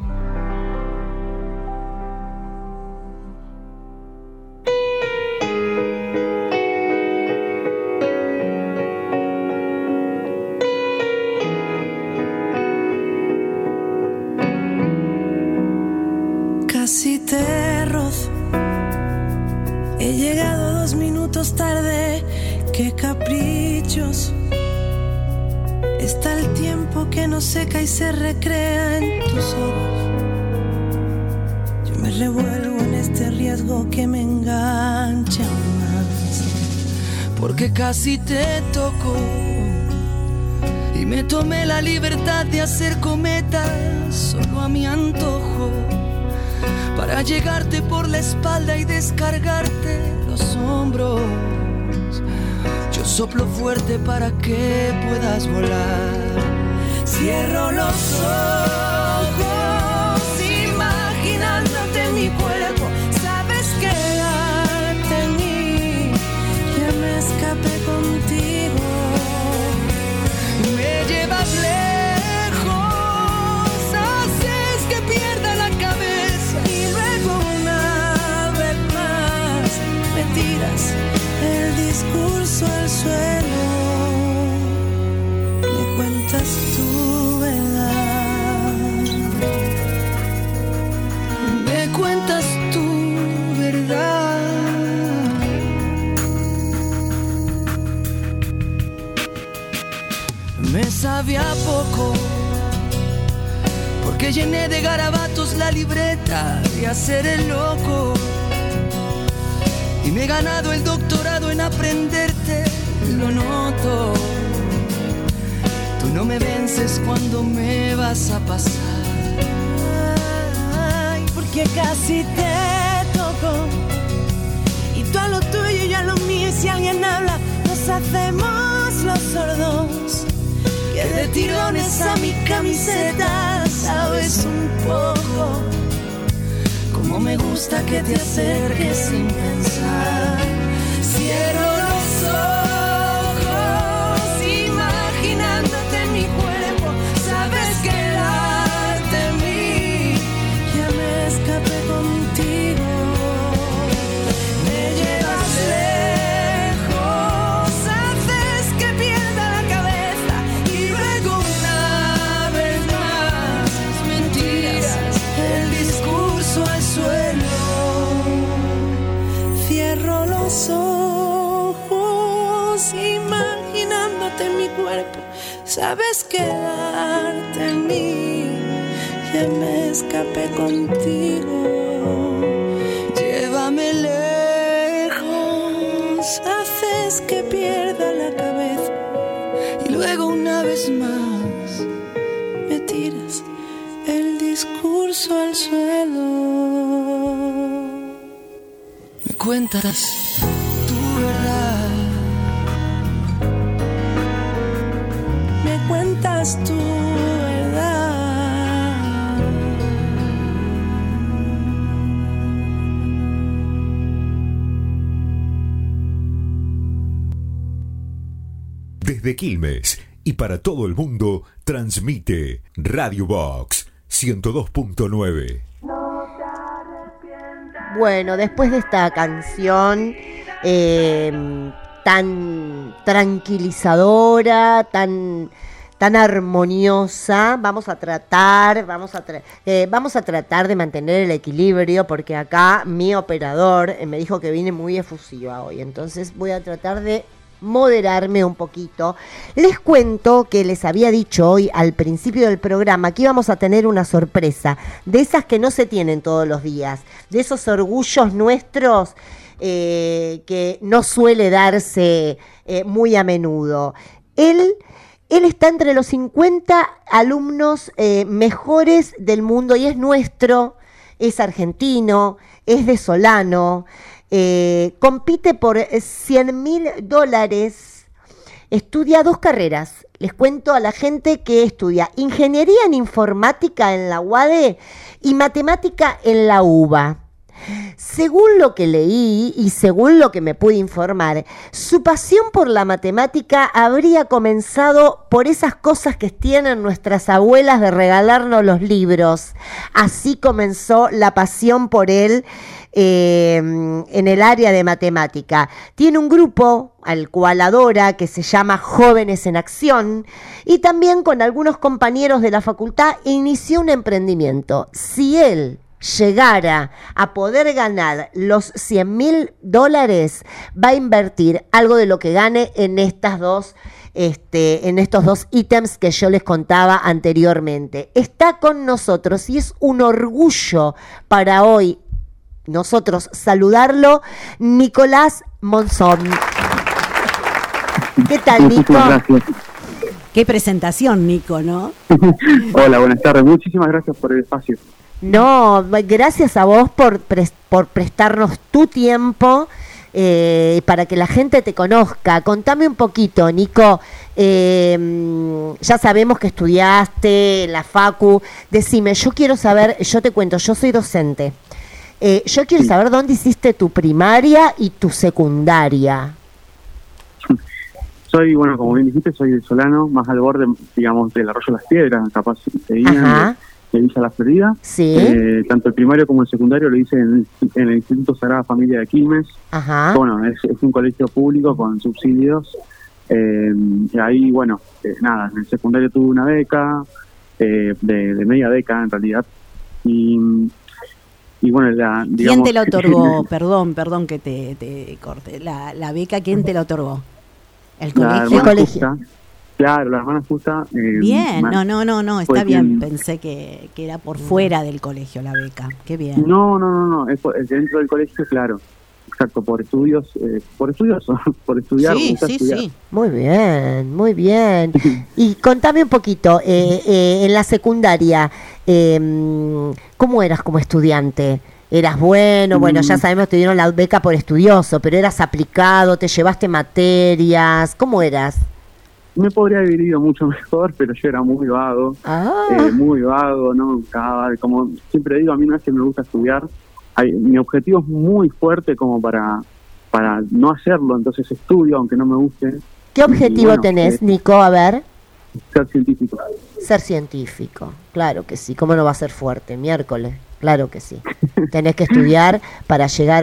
Casi te rozo, he llegado 2 minutos tarde, qué caprichos. Está el tiempo que no seca y se recrea en tus ojos. Yo me revuelvo en este riesgo que me engancha más, porque casi te toco y me tomé la libertad de hacer cometas solo a mi antojo, para llegarte por la espalda y descargarte los hombros. Yo soplo fuerte para que puedas volar. Cierro los ojos imaginándote en mi cuerpo. Sabes quedarte en mí, que me escapé contigo. Me llevas lejos, haces que pierda la cabeza y luego una vez más me tiras el discurso al suelo. Me cuentas tu verdad, me cuentas tu verdad. Me sabía poco, porque llené de garabatos la libreta de hacer el loco. y me he ganado el doctorado en aprenderte, lo noto. Tú no me vences cuando me vas a pasar. Ay, porque casi te toco y tú a lo tuyo y yo a lo mío, y si alguien habla nos hacemos los sordos. Que de tirones a mi camiseta sabes un poco cómo me gusta que te acerques sin pensar. Cierro los ojos imaginándote en mi cuerpo, sabes quedarte en mí. Ya me escapé contigo, me llevas lejos, haces que pierda la cabeza y luego una vez más mentiras, el discurso al suelo. Cierro los ojos imaginándote en mi cuerpo, sabes quedarte en mí. Ya me escapé contigo, llévame lejos, haces que pierda la cabeza y luego una vez más me tiras el discurso al suelo. Me cuentas tu verdad, me cuentas tu verdad. Desde Quilmes y para todo el mundo, transmite Radio Box 102.9. Bueno, después de esta canción tan tranquilizadora, tan armoniosa, vamos a tratar de mantener el equilibrio, porque acá mi operador me dijo que vine muy efusiva hoy, entonces voy a tratar de moderarme un poquito. Les cuento que les había dicho hoy al principio del programa que íbamos a tener una sorpresa, de esas que no se tienen todos los días, de esos orgullos nuestros que no suele darse muy a menudo. Él está entre los 50 alumnos mejores del mundo y es nuestro, es argentino, es de Solano. Compite por $100.000, estudia 2 carreras. Les cuento a la gente que estudia ingeniería en informática en la UADE y matemática en la UBA. Según lo que leí y según lo que me pude informar, su pasión por la matemática habría comenzado por esas cosas que tienen nuestras abuelas de regalarnos los libros. Así comenzó la pasión por él en el área de matemática. Tiene un grupo al cual adora que se llama Jóvenes en Acción y también con algunos compañeros de la facultad inició un emprendimiento. Si él llegara a poder ganar los $100.000, va a invertir algo de lo que gane en estos dos ítems que yo les contaba anteriormente. Está con nosotros y es un orgullo para hoy nosotros saludarlo, Nicolás Monzón. ¿Qué tal, Nico? Gracias. Qué presentación, Nico, ¿no? Hola, buenas tardes. Muchísimas gracias por el espacio. No, gracias a vos por prestarnos tu tiempo para que la gente te conozca. Contame un poquito, Nico. Ya sabemos que estudiaste en la facu. Decime, yo quiero saber, yo te cuento, yo soy docente. Yo quiero saber dónde hiciste tu primaria y tu secundaria. Soy, bueno, como bien dijiste, soy de Solano, más al borde, digamos, del Arroyo Las Piedras, capaz de Villa La Florida. Sí. Tanto el primario como el secundario lo hice en el Instituto Sagrada Familia de Quilmes. Ajá. Bueno, es un colegio público con subsidios. Y ahí, bueno, nada, en el secundario tuve una beca, de media beca en realidad. Y bueno, digamos, ¿quién te la otorgó? Perdón que te corte. La beca, ¿quién te la otorgó? ¿El colegio? Claro, la hermana Justa. Bien, no, está bien. Pensé que era por fuera del colegio la beca. Qué bien. No, es dentro del colegio, claro. exacto, por estudiar. Sí. Muy bien, muy bien. Y contame un poquito, en la secundaria, ¿cómo eras como estudiante? ¿Eras bueno? Bueno, ya sabemos que te dieron la beca por estudioso, pero ¿eras aplicado? ¿Te llevaste materias? ¿Cómo eras? Me podría haber ido mucho mejor, pero yo era muy vago, no me gustaba. Como siempre digo, a mí no es que me gusta estudiar. Mi objetivo es muy fuerte como para no hacerlo, entonces estudio aunque no me guste. ¿Qué objetivo tenés, Nico? A ver. Ser científico. Ser científico, claro que sí. ¿Cómo no va a ser fuerte? Miércoles, claro que sí. Tenés que estudiar para llegar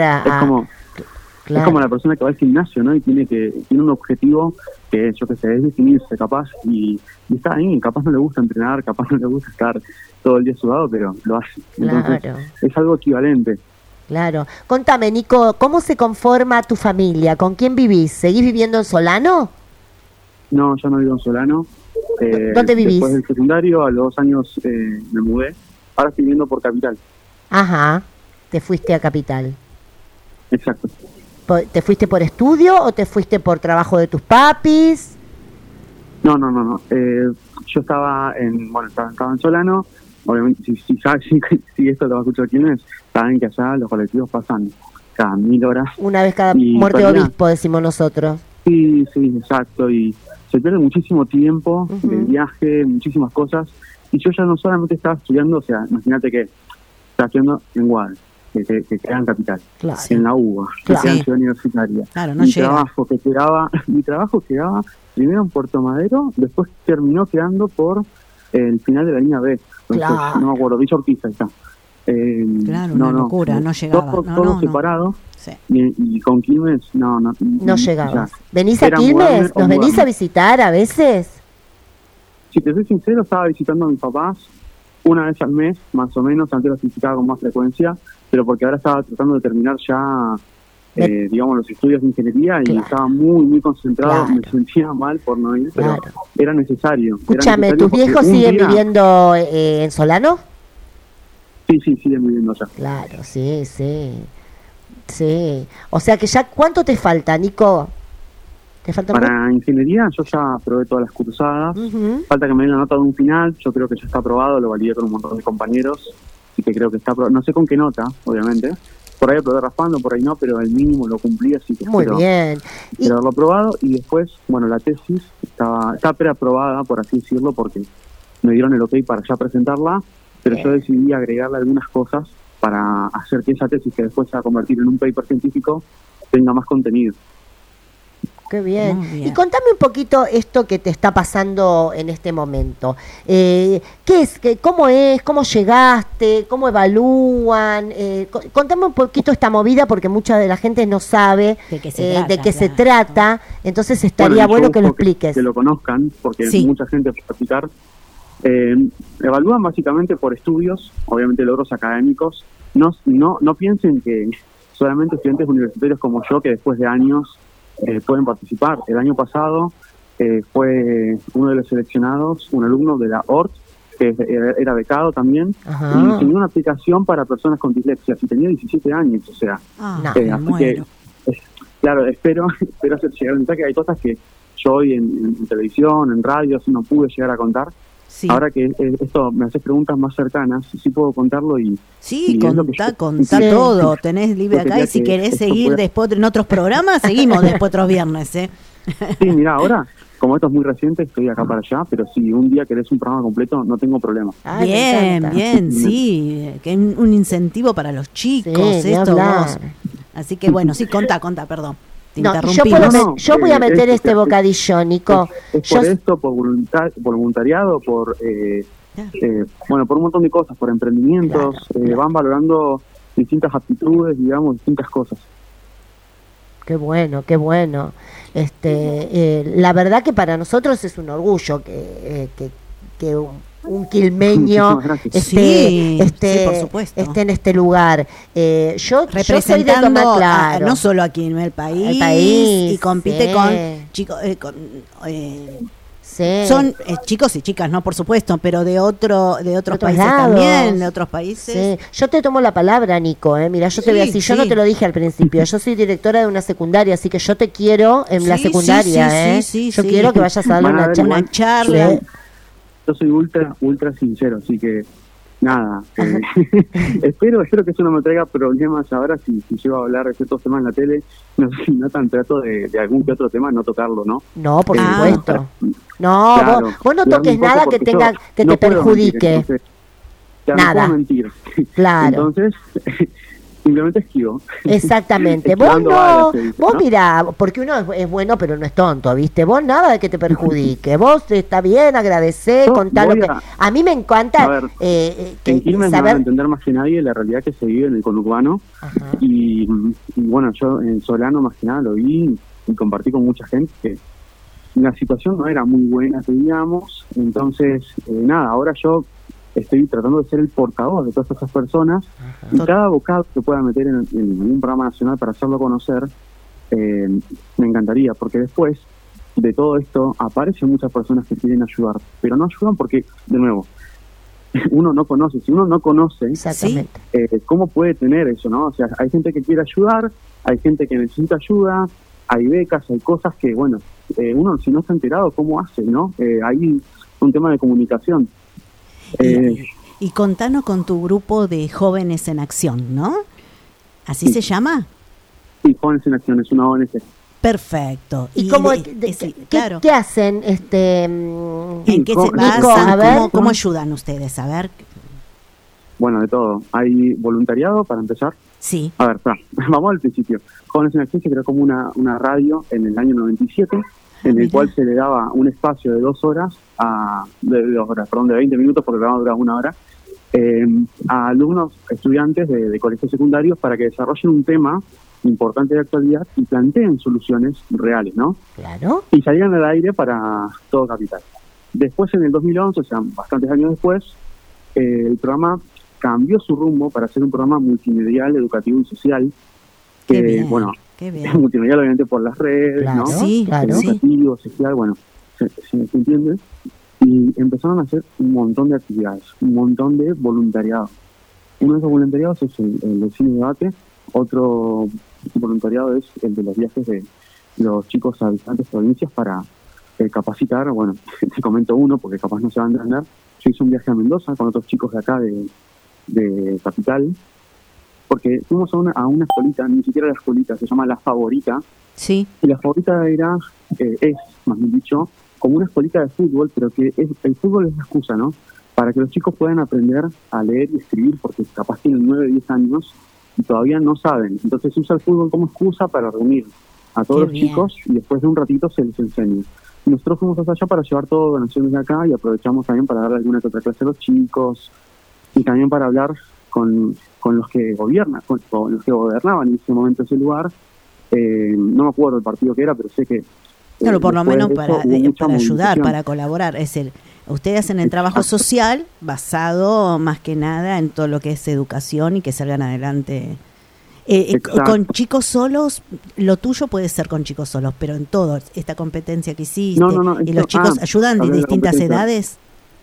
Es como la persona que va al gimnasio, ¿no? Y tiene un objetivo que yo que sé, es definirse capaz y está ahí, capaz no le gusta entrenar, capaz no le gusta estar todo el día sudado, pero lo hace. Entonces, es algo equivalente. Claro. Contame, Nico, ¿cómo se conforma tu familia? ¿Con quién vivís? ¿Seguís viviendo en Solano? No, yo no vivo en Solano. ¿Dónde vivís? Después del secundario, a los 2 años me mudé. Ahora estoy viviendo por Capital. Ajá, te fuiste a Capital. Exacto. ¿Te fuiste por estudio o te fuiste por trabajo de tus papis? No. Yo estaba en Solano. Obviamente, si esto lo va a escuchar quienes, saben que allá los colectivos pasan cada 1000 horas. Una vez cada muerte de obispo, decimos nosotros. Sí, exacto. Y se pierde muchísimo tiempo de viaje, muchísimas cosas. Y yo ya no solamente estaba estudiando, o sea, imagínate que estaba estudiando en Guadalajara, que queda en Capital, en la UBA, que queda en Ciudad Universitaria. Claro, no mi llega. Mi trabajo quedaba primero en Puerto Madero, después terminó quedando por el final de la línea B. Entonces, no me acuerdo, Villa Urquiza está. Una locura, no llegaba. Todo separado. Sí. Y con Quilmes, no llegabas. ¿Venís a Quilmes? ¿Nos venís a visitar a veces? Si te soy sincero, estaba visitando a mis papás una vez al mes, más o menos. Antes los visitaba con más frecuencia, pero porque ahora estaba tratando de terminar ya, digamos, los estudios de ingeniería y estaba muy concentrado. Me sentía mal por no ir, pero era necesario. Escúchame, ¿tus viejos siguen viviendo en Solano? Sí, siguen viviendo allá. Claro, sí. O sea que ya, ¿cuánto te falta, Nico? ¿Te falta para ingeniería? Yo ya aprobé todas las cursadas. Falta que me den la nota de un final. Yo creo que ya está aprobado, lo validé con un montón de compañeros. Así que creo que está aprobado. No sé con qué nota, obviamente. Por ahí aprobé raspando, por ahí no, pero el mínimo lo cumplí, así que muy bien. Espero haberlo aprobado. Y después, bueno, la tesis está preaprobada, por así decirlo, porque me dieron el ok para ya presentarla, pero yo decidí agregarle algunas cosas para hacer que esa tesis, que después se va a convertir en un paper científico, tenga más contenido. Qué bien. Y contame un poquito esto que te está pasando en este momento. ¿Qué es? ¿Cómo es? ¿Cómo llegaste? ¿Cómo evalúan? Contame un poquito esta movida porque mucha de la gente no sabe de qué se trata. Entonces estaría bueno que lo expliques. Que lo conozcan, porque mucha gente puede practicar. Evalúan básicamente por estudios, obviamente logros académicos. No piensen que solamente estudiantes universitarios como yo, que después de años pueden participar. El año pasado fue uno de los seleccionados, un alumno de la ORT, que era becado también, y tenía una aplicación para personas con dislexia, y tenía 17 años, o sea, así que, claro, espero hacer llegar el mensaje. Hay cosas que yo hoy en televisión, en radio, no pude llegar a contar. Ahora que esto me haces preguntas más cercanas, sí puedo contarlo y contá todo, tenés libre acá y si querés seguir después en otros programas, seguimos después otros viernes, Sí, mira, ahora, como esto es muy reciente, estoy acá para allá, pero si un día querés un programa completo, no tengo problema. Bien, sí, que es un incentivo para los chicos, esto vos. Así que bueno, contá, perdón. Yo voy a meter este bocadillo, Nico. Por voluntariado, por un montón de cosas, por emprendimientos, van valorando distintas aptitudes, digamos, distintas cosas. Qué bueno. La verdad que para nosotros es un orgullo que un quilmeño por supuesto. esté en este lugar. Yo soy de Tomar, no solo aquí en el país y compite con chicos Sí. Son chicos y chicas, no, por supuesto, pero de otros países lados. también, de otros países. Sí. Yo te tomo la palabra, Nico, mira, yo te voy a decir, yo no te lo dije al principio, yo soy directora de una secundaria, así que yo te quiero en la secundaria, yo quiero que vayas a darle una charla. Yo soy ultra sincero, así que nada, espero que eso no me traiga problemas ahora si llego a hablar de ciertos temas en la tele, no tan trato de algún que otro tema no tocarlo, ¿no? No, por supuesto. No, claro, vos no toques nada que tenga que te perjudique. Mentir, nada. No puedo mentir. Claro. Entonces, simplemente esquivo. Exactamente. Vos mirá, porque uno es bueno pero no es tonto, ¿viste? Vos nada de que te perjudique. Vos está bien, agradecé, contá lo que... A mí me encanta en Quilmes me van a entender más que nadie la realidad que se vive en el conurbano. Y bueno, yo en Solano más que nada lo vi y compartí con mucha gente que la situación no era muy buena, digamos. Entonces, nada, ahora yo estoy tratando de ser el portavoz de todas esas personas. Y cada bocado que pueda meter en un programa nacional para hacerlo conocer, me encantaría, porque después de todo esto aparecen muchas personas que quieren ayudar, pero no ayudan porque, de nuevo, uno no conoce. Si uno no conoce, ¿cómo puede tener eso, no? O sea, hay gente que quiere ayudar, hay gente que necesita ayuda, hay becas, hay cosas que, bueno, uno si no está enterado, ¿cómo hace, no? Hay un tema de comunicación. Y contanos con tu grupo de Jóvenes en Acción, ¿no? ¿Así se llama? Sí, Jóvenes en Acción, es una ONG. Perfecto. ¿Y cómo, qué hacen? ¿En qué se basan? ¿Cómo ayudan ustedes? A ver. Bueno, de todo. Hay voluntariado, para empezar. Sí. A ver, vamos al principio. Jóvenes en Acción se creó como una radio en el año 97, en el cual se le daba un espacio de 2 horas, de 20 minutos, porque el programa duraba 1 hora, a alumnos, estudiantes de colegios secundarios para que desarrollen un tema importante de actualidad y planteen soluciones reales, ¿no? Claro. Y salían al aire para todo Capital. Después, en el 2011, o sea, bastantes años después, el programa cambió su rumbo para ser un programa multimedial, educativo y social, que, bueno, multimedial obviamente por las redes, claro, ¿no? Sí, claro. Educativo, social, bueno, se entiende. Y empezaron a hacer un montón de actividades, un montón de voluntariado. Uno de esos voluntariados es el de Cine Debate, otro voluntariado es el de los viajes de los chicos a diferentes provincias para capacitar. Bueno, te comento uno porque capaz no se va a entender. Yo hice un viaje a Mendoza con otros chicos de acá de Capital, porque fuimos a una escuelita, ni siquiera la escuelita, se llama La Favorita. Sí. Y La Favorita es, más bien dicho, como una escuelita de fútbol, pero que el fútbol es la excusa, ¿no? Para que los chicos puedan aprender a leer y escribir, porque capaz tienen 9, 10 años y todavía no saben. Entonces se usa el fútbol como excusa para reunir a todos los chicos y después de un ratito se les enseña. Y nosotros fuimos hasta allá para llevar todo donaciones de acá y aprovechamos también para darle alguna que otra clase a los chicos y también para hablar con los que gobiernan, con los que gobernaban en ese momento ese lugar. No me acuerdo el partido que era, pero sé que claro, por lo menos para ayudar, para colaborar. Es decir, ustedes hacen el trabajo social basado más que nada en todo lo que es educación y que salgan adelante. Con chicos solos, lo tuyo puede ser con chicos solos, pero en todo, esta competencia que hiciste, y los chicos ayudan de distintas edades.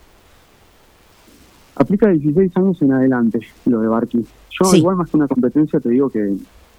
Aplica de 16 años en adelante, lo de Barqui. Yo igual más que una competencia te digo que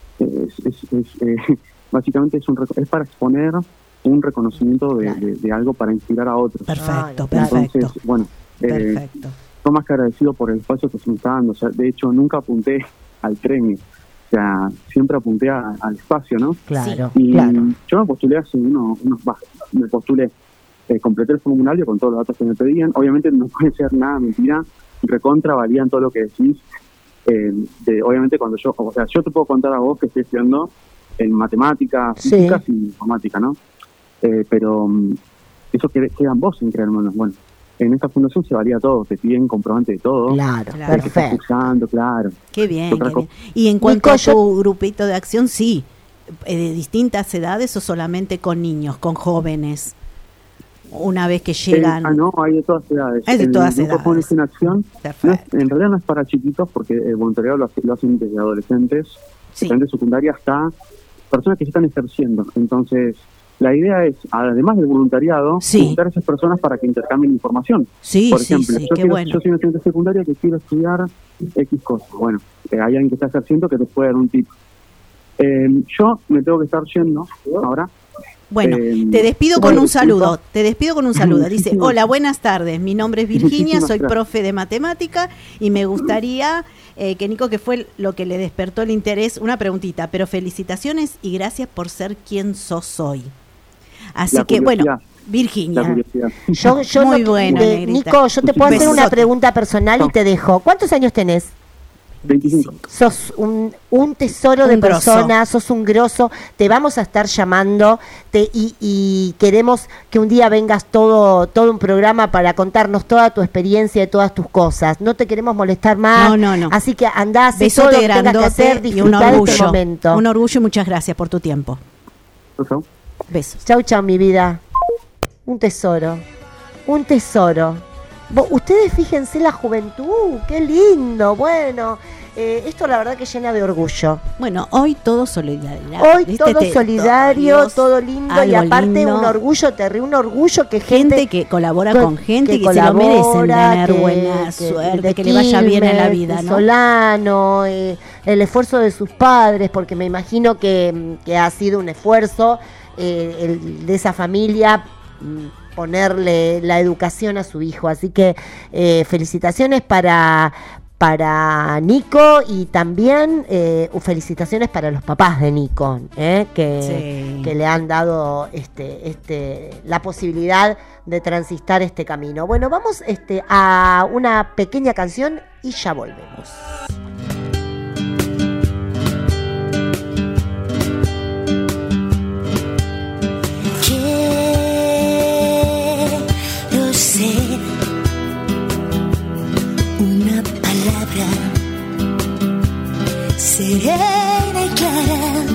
básicamente es para exponer un reconocimiento de algo para inspirar a otros. Perfecto. Entonces, bueno, estoy más que agradecido por el espacio que se me está dando. O sea, de hecho, nunca apunté al premio. O sea, siempre apunté al espacio, ¿no? Claro, y yo me postulé hace me postulé, completé el formulario con todos los datos que me pedían. Obviamente no puede ser nada mentira, recontra valían todo lo que decís. Obviamente cuando yo te puedo contar a vos que estoy estudiando en matemáticas, físicas y informática, ¿no? Pero eso queda en vos en creérmelo. Bueno, en esta fundación se valía todo, te piden comprobante de todo. Claro, perfecto. Usando, claro. Qué bien. Y en cuanto a tu grupito de acción, de distintas edades o solamente con niños, con jóvenes, una vez que llegan. No, hay de todas edades. Hay de todas edades. Jóvenes en Acción, en realidad no es para chiquitos porque el voluntariado lo hacen desde adolescentes, de secundaria hasta personas que se están ejerciendo. Entonces, la idea es, además del voluntariado, juntar a esas personas para que intercambien información. Por ejemplo, yo soy una estudiante secundaria que quiero estudiar X cosas. Bueno, hay alguien que está ejerciendo que te puede dar un tip. Yo me tengo que estar yendo ahora. Bueno, te despido con un saludo. Dice, hola, buenas tardes. Mi nombre es Virginia, soy profe de matemática y me gustaría que Nico, que fue lo que le despertó el interés, una preguntita, pero felicitaciones y gracias por ser quien sos hoy. Así que, bueno, Virginia. Yo muy bueno, Negrita. Nico, yo te puedo hacer una pregunta personal y te dejo. ¿Cuántos años tenés? 25. Sos un tesoro de persona, sos un grosso, te vamos a estar llamando y queremos que un día vengas todo un programa para contarnos toda tu experiencia y todas tus cosas. No te queremos molestar más. No. Así que andá, haz todo lo que tengas que hacer, disfrutar de este momento. Un orgullo y muchas gracias por tu tiempo. Besos. Chau, mi vida. Un tesoro. Ustedes fíjense la juventud, qué lindo, bueno, esto la verdad que llena de orgullo. Bueno, hoy todo solidario. Hoy todo solidario, todo lindo y aparte lindo. Un orgullo terrible, un orgullo que gente que colabora con gente que se lo merecen tener buena suerte, que le vaya bien en la vida, ¿no? Solano, el esfuerzo de sus padres, porque me imagino que ha sido un esfuerzo de esa familia ponerle la educación a su hijo, así que felicitaciones para Nico y también felicitaciones para los papás de Nico, que le han dado la posibilidad de transitar este camino. Bueno, vamos a una pequeña canción y ya volvemos. Una palabra serena y clara,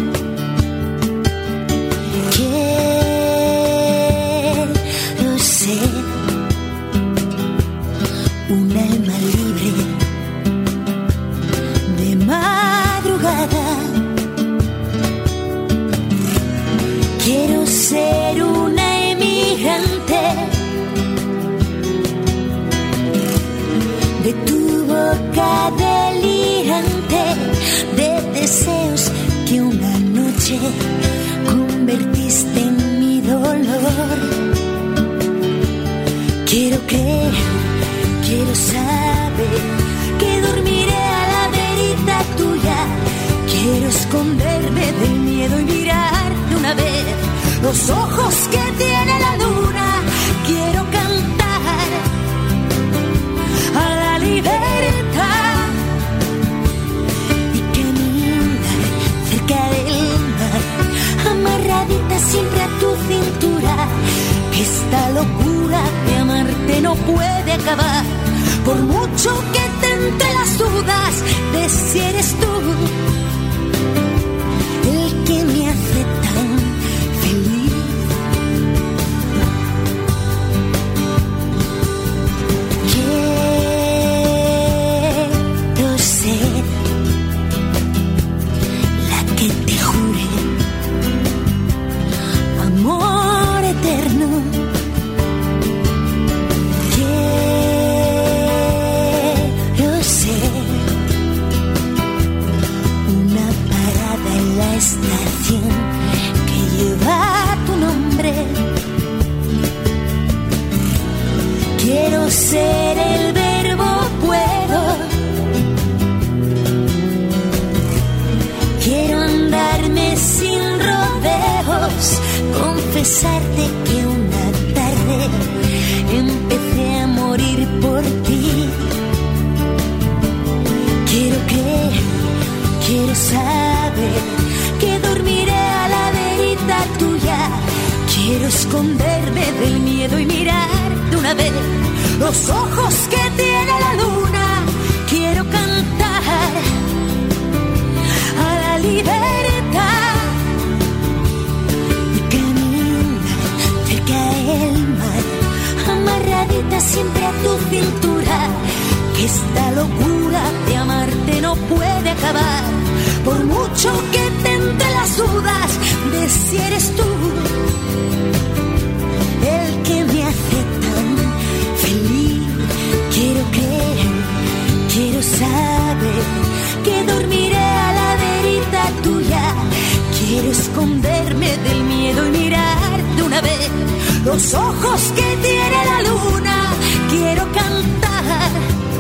quiero ser un alma libre de madrugada, quiero ser una emigrante de tu boca delirante de deseos que una noche convertiste en mi dolor. Quiero creer, quiero saber que dormiré a la verita tuya. Quiero esconderme del miedo y mirar de una vez los ojos que tiene la luna. Quiero cantar a la libertad y caminar cerca del mar, amarradita siempre a tu cintura. Esta locura de amarte no puede acabar, por mucho que te entre las dudas de si eres tú el que me hace tan feliz. Quiero ser la que te jure amor eterno. Quiero ser una parada en la estación que lleva tu nombre. Quiero ser el verbo puedo. Quiero andarme sin rodeos, confesarte que una tarde empecé a morir por ti. Quiero creer, quiero saber que dormiré a la verita tuya. Quiero esconderme del miedo y mirar de una vez los ojos que tiene la luna. Quiero cantar a la libertad y caminar cerca del mar, amarradita siempre a tu cintura. Que esta locura de amarte no puede acabar, por mucho que te entre las dudas de si eres tú los ojos que tiene la luna. Quiero cantar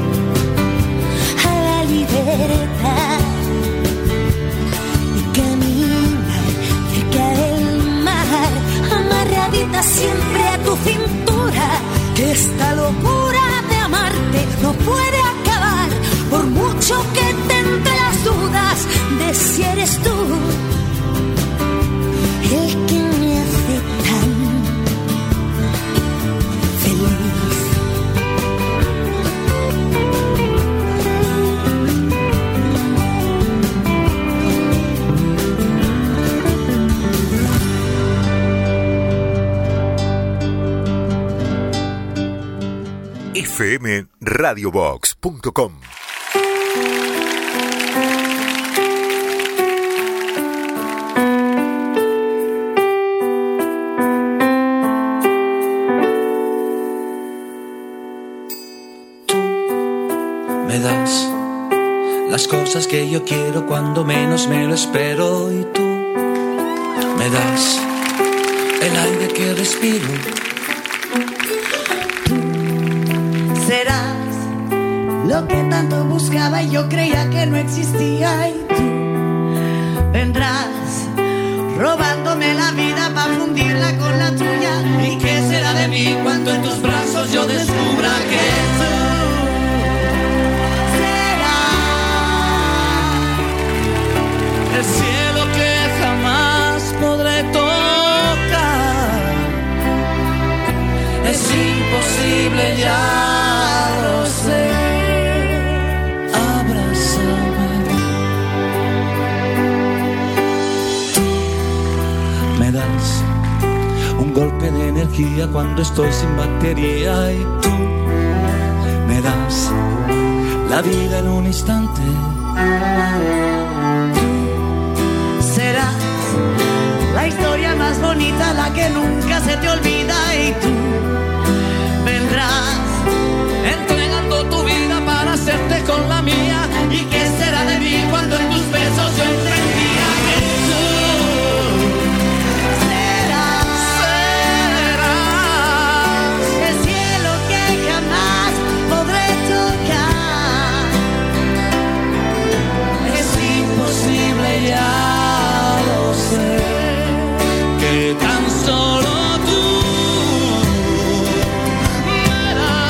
a la libertad y caminar cerca del mar, amarradita siempre a tu cintura, que esta locura de amarte no puede acabar, por mucho que te entre las dudas de si eres tú el que me hace tan feliz. fmradiobox.com. Me das las cosas que yo quiero cuando menos me lo espero, y tú me das el aire que respiro. Serás lo que tanto buscaba y yo creía que no existía, y tú vendrás robándome la vida para fundirla con la tuya. ¿Y qué será de mí cuando en tus brazos yo descubra que tú el cielo que jamás podré tocar? Es imposible, ya lo sé. Abrázame. Tú me das un golpe de energía cuando estoy sin batería, y tú me das la vida en un instante. Serás la historia más bonita, la que nunca se te olvida, y tú vendrás entregando tu vida para hacerte con la mía. ¿Y qué será de mí cuando en tus besos yo entendía que tú serás el cielo que jamás podré tocar? Es imposible, ya lo sé, que tan solo tú me das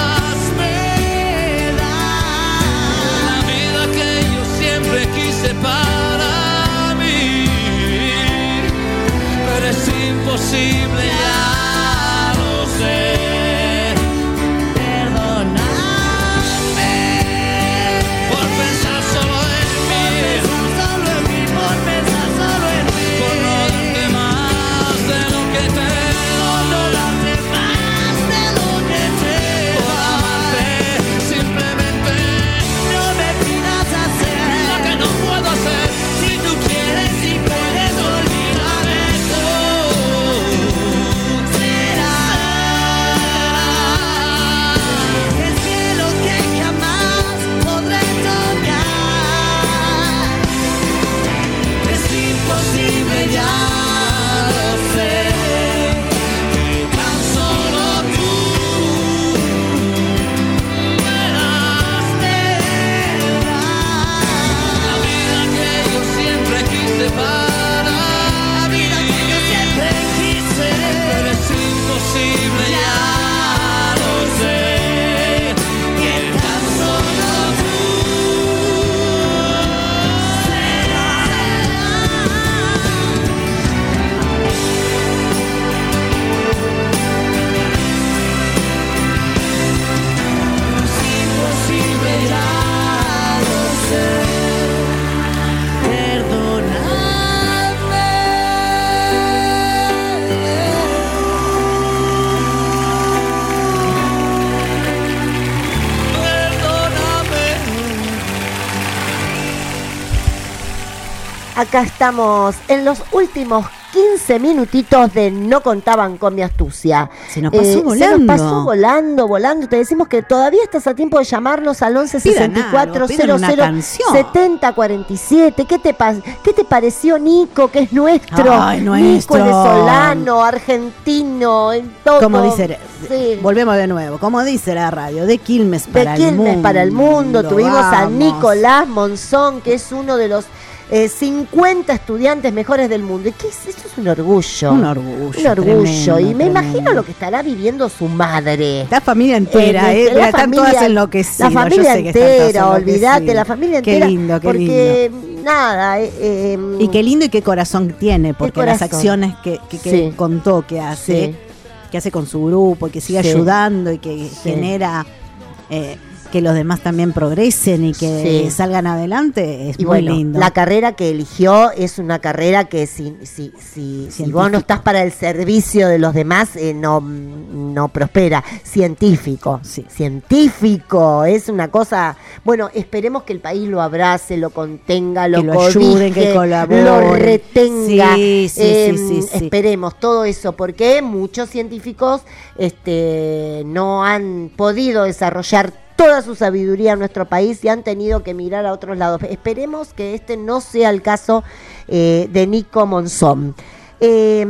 Acá estamos en los últimos 15 minutitos de No Contaban con Mi Astucia. Se nos pasó volando. Se nos pasó volando. Te decimos que todavía estás a tiempo de llamarnos al 11 64 00 70 47. ¿Qué te pareció Nico, que es nuestro? Ay, nuestro. Nico venezolano, argentino, en todo. Como dice, sí. Volvemos de nuevo. Como dice la radio, de Quilmes para el mundo. De Quilmes para el mundo. Tuvimos a Nicolás Monzón, que es uno de los 50 estudiantes mejores del mundo. ¿Qué es? Esto es un orgullo. Un orgullo. Tremendo, y me imagino lo que estará viviendo su madre. La familia entera, están todas enloquecidas. La familia entera, olvídate, la familia entera. Qué lindo, porque nada. Y qué lindo y qué corazón tiene, porque las acciones que contó que hace, que hace con su grupo, y que sigue ayudando y que genera que los demás también progresen y que salgan adelante, es muy lindo. La carrera que eligió es una carrera que si vos no estás para el servicio de los demás, no prospera. Científico es una cosa. Bueno, esperemos que el país lo abrace, lo contenga, lo ayuden, que colaboren, lo retenga. Sí. Esperemos todo eso, porque muchos científicos no han podido desarrollar toda su sabiduría en nuestro país y han tenido que mirar a otros lados. Esperemos que este no sea el caso de Nico Monzón. ¿Sabes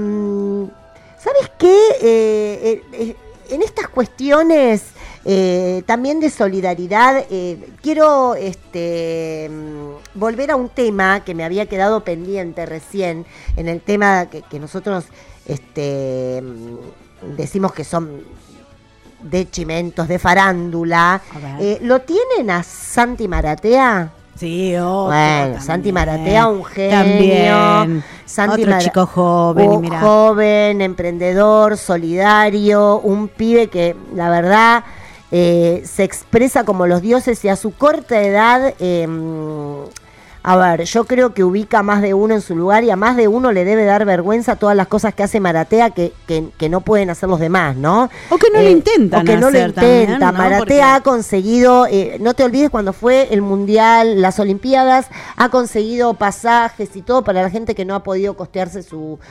qué? En estas cuestiones también de solidaridad, quiero volver a un tema que me había quedado pendiente recién, en el tema que nosotros decimos que son de chimentos, de farándula. ¿Lo tienen a Santi Maratea? Sí, bueno, Santi Maratea, un genio. También. Otro chico joven. Joven, emprendedor, solidario, un pibe que, la verdad, se expresa como los dioses y a su corta edad... A ver, yo creo que ubica a más de uno en su lugar y a más de uno le debe dar vergüenza todas las cosas que hace Maratea que no pueden hacer los demás, ¿no? O que no lo intentan. O que no lo intentan. También, ¿no? Maratea ha conseguido, no te olvides cuando fue el Mundial, las Olimpiadas, ha conseguido pasajes y todo para la gente que no ha podido costearse su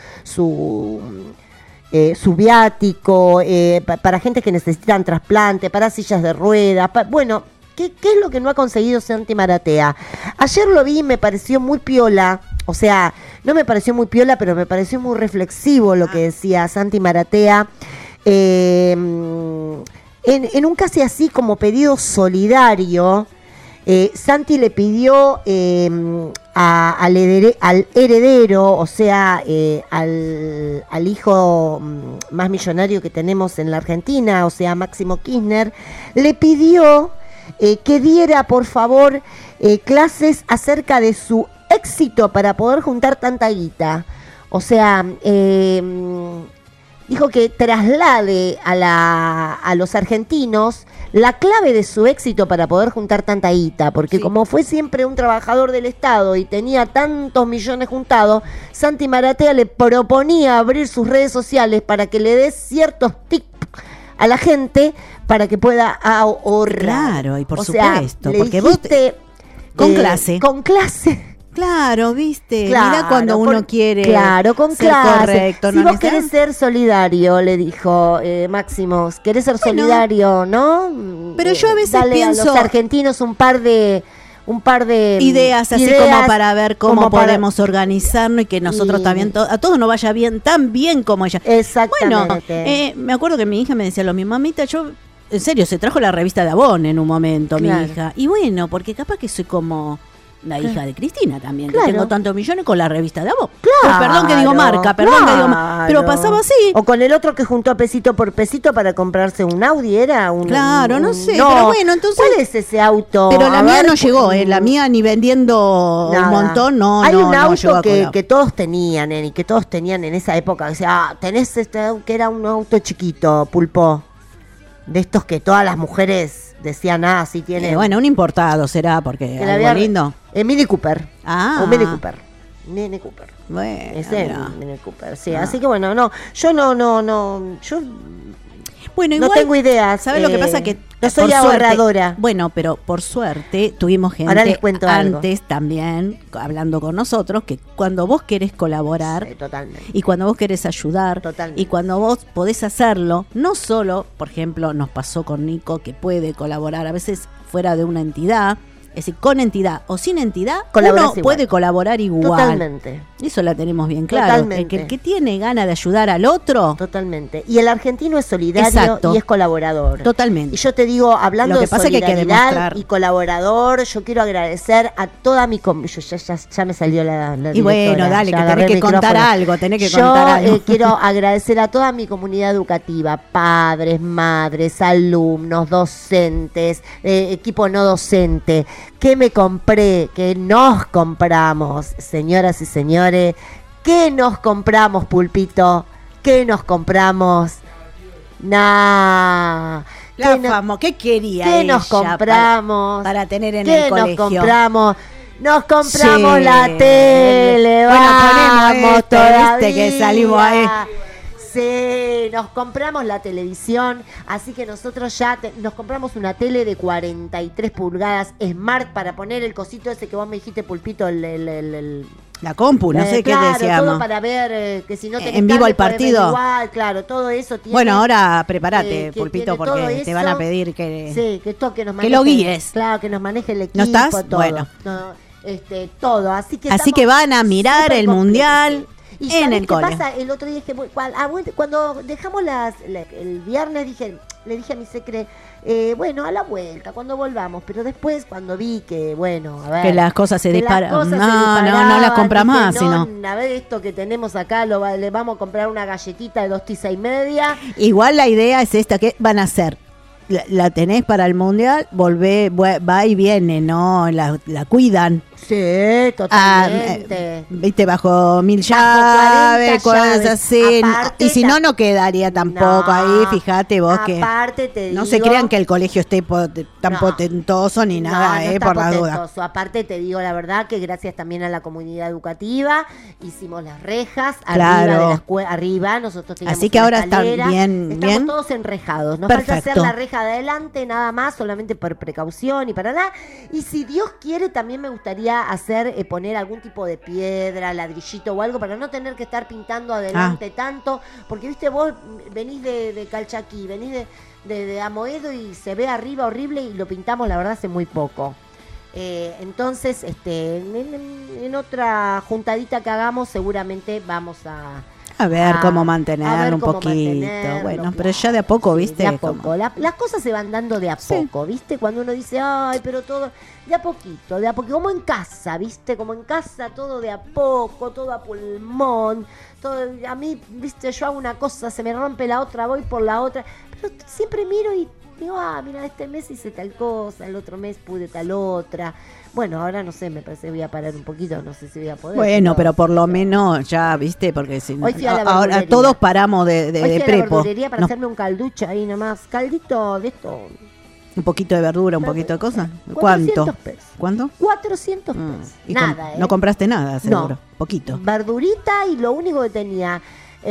viático, para gente que necesitan trasplante, para sillas de ruedas, bueno... ¿Qué es lo que no ha conseguido Santi Maratea? Ayer lo vi y me pareció muy piola, o sea, no me pareció muy piola, pero me pareció muy reflexivo lo que decía Santi Maratea, en un casi así como pedido solidario. Santi le pidió al heredero, o sea, al hijo más millonario que tenemos en la Argentina, o sea, Máximo Kirchner, le pidió que diera, por favor, clases acerca de su éxito para poder juntar tanta guita. O sea, dijo que traslade a los argentinos la clave de su éxito para poder juntar tanta guita, porque como fue siempre un trabajador del Estado y tenía tantos millones juntados, Santi Maratea le proponía abrir sus redes sociales para que le dé ciertos tips a la gente para que pueda ahorrar. Claro, y por supuesto, porque vos con clase. Con clase. Claro, viste. Claro, mira cuando uno quiere con ser clase. Correcto. Si vos querés ser solidario, le dijo Máximo, querés ser solidario, ¿no? Pero yo a veces pienso... a los argentinos un par de ideas así como para ver cómo podemos organizarnos y que nosotros también a todos nos vaya bien, tan bien como ella. Exactamente. Bueno, me acuerdo que mi hija me decía lo mismo, mamita, yo en serio, se trajo la revista de Avon en un momento, mi hija. Y bueno, porque capaz que soy como la hija de Cristina también, que tengo tantos millones con la revista de Avon. Claro. Perdón que digo marca, pero pasaba así. O con el otro que juntó pesito por pesito para comprarse un Audi, era un... Claro, no sé, pero bueno, entonces... ¿Cuál es ese auto? Pero la mía no llegó, la mía ni vendiendo un montón, no. Hay un auto que todos tenían, y que todos tenían en esa época, o sea, tenés que era un auto chiquito, Pulpo, de estos que todas las mujeres decían, sí tiene. Bueno, un importado será, porque algo lindo. Mini Cooper. Un Mini Cooper. Mini Cooper. Bueno, ese Mini Cooper, sí. Así que bueno, yo no. Yo bueno, igual, no tengo ideas. ¿Sabes lo que pasa? Que No soy ahorradora. Bueno, pero por suerte tuvimos gente Ahora les cuento antes también, hablando con nosotros, que cuando vos querés colaborar y cuando vos querés ayudar y cuando vos podés hacerlo, no solo, por ejemplo, nos pasó con Nico, que puede colaborar a veces fuera de una entidad, es decir, con entidad o sin entidad, uno puede colaborar igual. Totalmente. Eso la tenemos bien claro. El que tiene ganas de ayudar al otro. Totalmente. Y el argentino es solidario y es colaborador. Totalmente. Y yo te digo, hablando de solidaridad y colaborador, yo quiero agradecer a toda mi ya me salió la y bueno, dale, que tenés que contar algo, Yo quiero agradecer a toda mi comunidad educativa, padres, madres, alumnos, docentes, equipo no docente, que nos compramos, señoras y señores, ¿qué nos compramos, Pulpito? ¿Qué nos compramos? ¿Qué quería ¿Qué ella nos compramos? Para tener en el colegio? Nos compramos la tele, ponemos todavía. ¿Viste que salimos ahí? Sí, nos compramos la televisión, así que nosotros ya nos compramos una tele de 43 pulgadas Smart para poner el cosito ese que vos me dijiste, Pulpito, la compu, no sé qué decíamos. Todo para ver que si no tenés en vivo el partido. Igual, claro, todo eso tiene. Bueno, ahora prepárate, Pulpito, porque te van a pedir que nos maneje, lo guíes. Claro, que nos maneje el equipo. ¿No estás? Todo. Bueno. Todo, así que van a mirar el mundial. ¿Y en el qué cole. pasa? El otro día dije, cuando dejamos el viernes le dije a mi secre, bueno, a la vuelta, cuando volvamos, pero después cuando vi que, bueno, a ver, que las cosas se disparan, no las compra más, sino a ver, esto que tenemos acá, le vamos a comprar una galletita de 2 tizas y media. Igual la idea es esta, ¿qué van a hacer? La tenés para el mundial, va y viene, ¿no? La cuidan. Sí, totalmente. Viste, bajo 1000 llaves, cosas así. Aparte, y si no quedaría tampoco ahí, fíjate vos que no se crean que el colegio esté tan potentoso ni nada, por la duda. Aparte te digo la verdad que gracias también a la comunidad educativa hicimos las rejas arriba, nosotros teníamos así que ahora están estamos todos enrejados. Nos falta hacer la reja de adelante nada más, solamente por precaución y para nada. Y si Dios quiere también me gustaría poner algún tipo de piedra, ladrillito o algo para no tener que estar pintando adelante tanto, porque viste, vos venís de Calchaquí, venís de Amoedo y se ve arriba horrible y lo pintamos la verdad hace muy poco. Entonces, en otra juntadita que hagamos seguramente vamos a ver cómo mantener un poquito. Bueno, pero ya de a poco, ¿viste? De a poco. Las cosas se van dando de a poco, ¿viste? Cuando uno dice, ay, pero todo de a poquito, como en casa, ¿viste? Como en casa, todo de a poco, todo a pulmón. Todo, a mí, ¿viste? Yo hago una cosa, se me rompe la otra, voy por la otra. Pero siempre miro y digo, mira, este mes hice tal cosa, el otro mes pude tal otra. Bueno, ahora no sé, me parece que voy a parar un poquito, no sé si voy a poder. Bueno, pero por lo menos ya, viste, porque si ahora todos paramos de prepo. Hoy fui a la verdulería para hacerme un calducho ahí nomás, caldito de esto. Un poquito de verdura, un poquito de cosas. ¿Cuánto? Pesos. ¿Cuánto? 400 pesos. Nada, no compraste nada, seguro. No. Poquito. Verdurita y lo único que tenía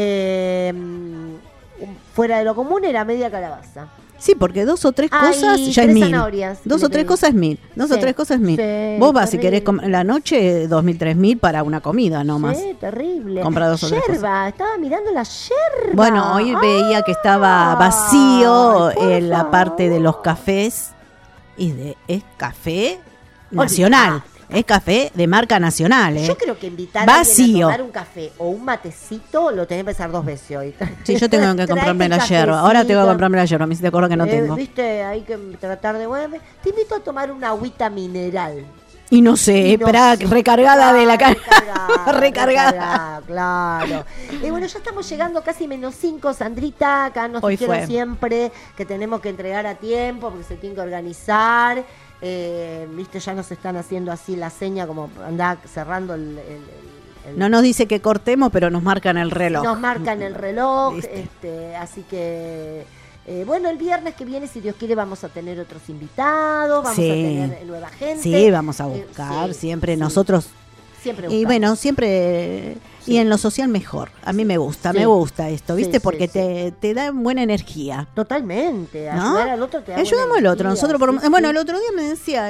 fuera de lo común era media calabaza. Sí, porque 2 o 3 cosas ya es 1000. 2 o 3 cosas es 1000. 2 o 3 cosas es 1000. Sí, vos vas, si querés la noche, 2000, 3000 para una comida nomás. Sí, terrible. Compra 2 o 3 cosas. Estaba mirando la yerba. Bueno, hoy veía que estaba vacío en la parte de los cafés. Y es café nacional. Es café de marca nacional, Yo creo que invitar a alguien a tomar un café o un matecito lo tenés que pensar 2 veces hoy. Sí, yo tengo que comprarme la yerba. Ahora tengo que comprarme la yerba. A mí sí te acuerdo que no tengo. Viste, hay que tratar de... Bueno, te invito a tomar una agüita mineral. Y no sé, espera, recargada de la cara. Recargada, claro. Y bueno, ya estamos llegando casi -5, Sandrita. Acá nos dijeron siempre que tenemos que entregar a tiempo porque se tiene que organizar. Viste, ya nos están haciendo así la seña como anda cerrando el no nos dice que cortemos, pero nos marcan el reloj. Nos marcan el reloj, así que bueno, el viernes que viene, si Dios quiere, vamos a tener otros invitados, vamos a tener nueva gente. Sí, vamos a buscar siempre nosotros. Siempre y bueno, siempre... Sí. Y en lo social mejor. A mí me gusta esto, ¿viste? Porque te da buena energía. Totalmente. Ayudar al otro te da Ayudamos al otro. Nosotros, bueno, el otro día me decía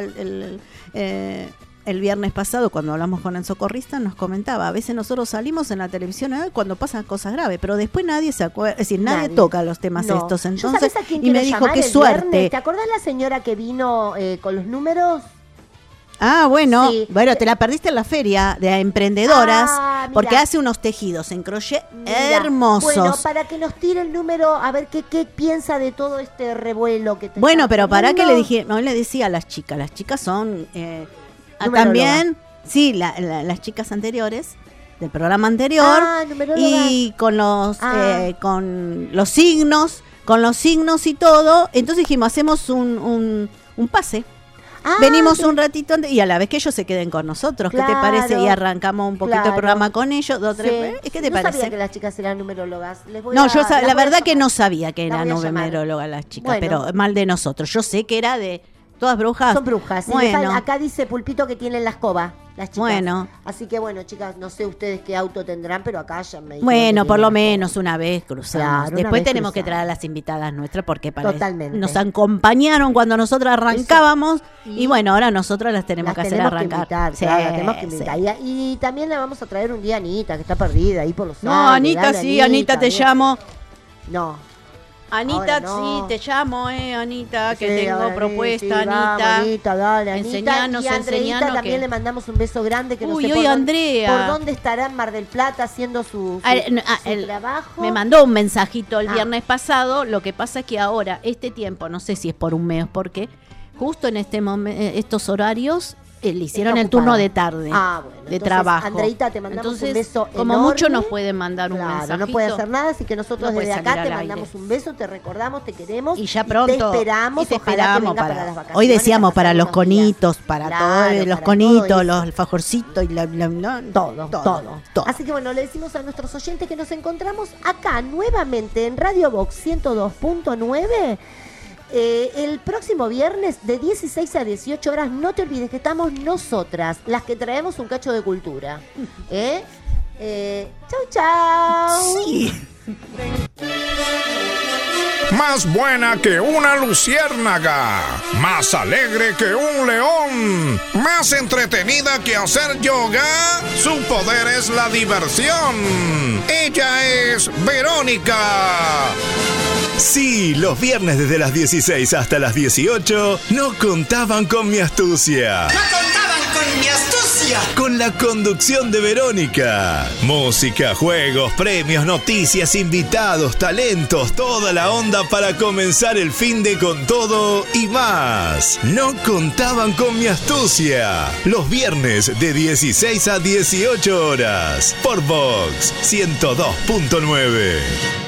el viernes pasado, cuando hablamos con el socorrista, nos comentaba, a veces nosotros salimos en la televisión cuando pasan cosas graves, pero después nadie se acuerda, es decir, nadie toca los temas estos. Entonces, y me dijo, qué suerte. Viernes? ¿Te acordás la señora que vino con los números? Ah, bueno, te la perdiste en la feria de emprendedoras, porque hace unos tejidos en crochet hermosos. Bueno, para que nos tire el número, a ver qué piensa de todo este revuelo que te pero para que le decía a las chicas son también, sí, las chicas anteriores del programa anterior y con los signos y todo. Entonces dijimos, hacemos un pase. Venimos un ratito y a la vez que ellos se queden con nosotros, ¿qué te parece? Y arrancamos un poquito el programa con ellos, ¿qué te parece? No sabía que las chicas eran numerólogas. La verdad que no sabía que eran numerólogas las chicas, pero mal de nosotros. Yo sé que era de todas brujas. Son brujas. Bueno. Acá dice Pulpito que tienen la escoba, las chicas. Bueno. Así que bueno, chicas, no sé ustedes qué auto tendrán, pero acá ya me dijeron. Bueno, por lo menos una vez cruzamos. Después tenemos que traer a las invitadas nuestras porque nos acompañaron cuando nosotros arrancábamos y bueno, ahora nosotros las tenemos que hacer arrancar. Las tenemos que invitar. Y también le vamos a traer un día a Anita, que está perdida ahí por los No, Anita, sí, Anita, te llamo. No. Anita, sí, te llamo, Anita, que tengo propuesta, Anita. Dale, Anita. Enseñanos, y a Andreita también le mandamos un beso grande, que no sé por dónde estará en Mar del Plata haciendo su trabajo. Me mandó un mensajito el viernes pasado, lo que pasa es que ahora, este tiempo, no sé si es por un mes o por qué, justo en estos horarios, le hicieron el turno de tarde de trabajo. Andreita, te mandamos un beso como enorme. Mucho nos pueden mandar un mensajito. No puede hacer nada, así que nosotros desde acá te mandamos un beso, te recordamos, te queremos. Y ya pronto. Te esperamos, ojalá que venga para las vacaciones. Hoy decíamos para los conitos, para todos los conitos, los alfajorcitos y todo. Así que bueno, le decimos a nuestros oyentes que nos encontramos acá nuevamente en Radio Box 102.9. El próximo viernes de 16 a 18 horas, no te olvides que estamos nosotras, las que traemos un cacho de cultura. Chau. Sí. Más buena que una luciérnaga, más alegre que un león, más entretenida que hacer yoga. Su poder es la diversión. Ella es Verónica. Sí, los viernes desde las 16 hasta las 18 no contaban con mi astucia. ¡No contaban con mi astucia! Con la conducción de Verónica. Música, juegos, premios, noticias, invitados, talentos, toda la onda para comenzar el fin de con todo y más. No contaban con mi astucia. Los viernes de 16 a 18 horas. Por Vox 102.9.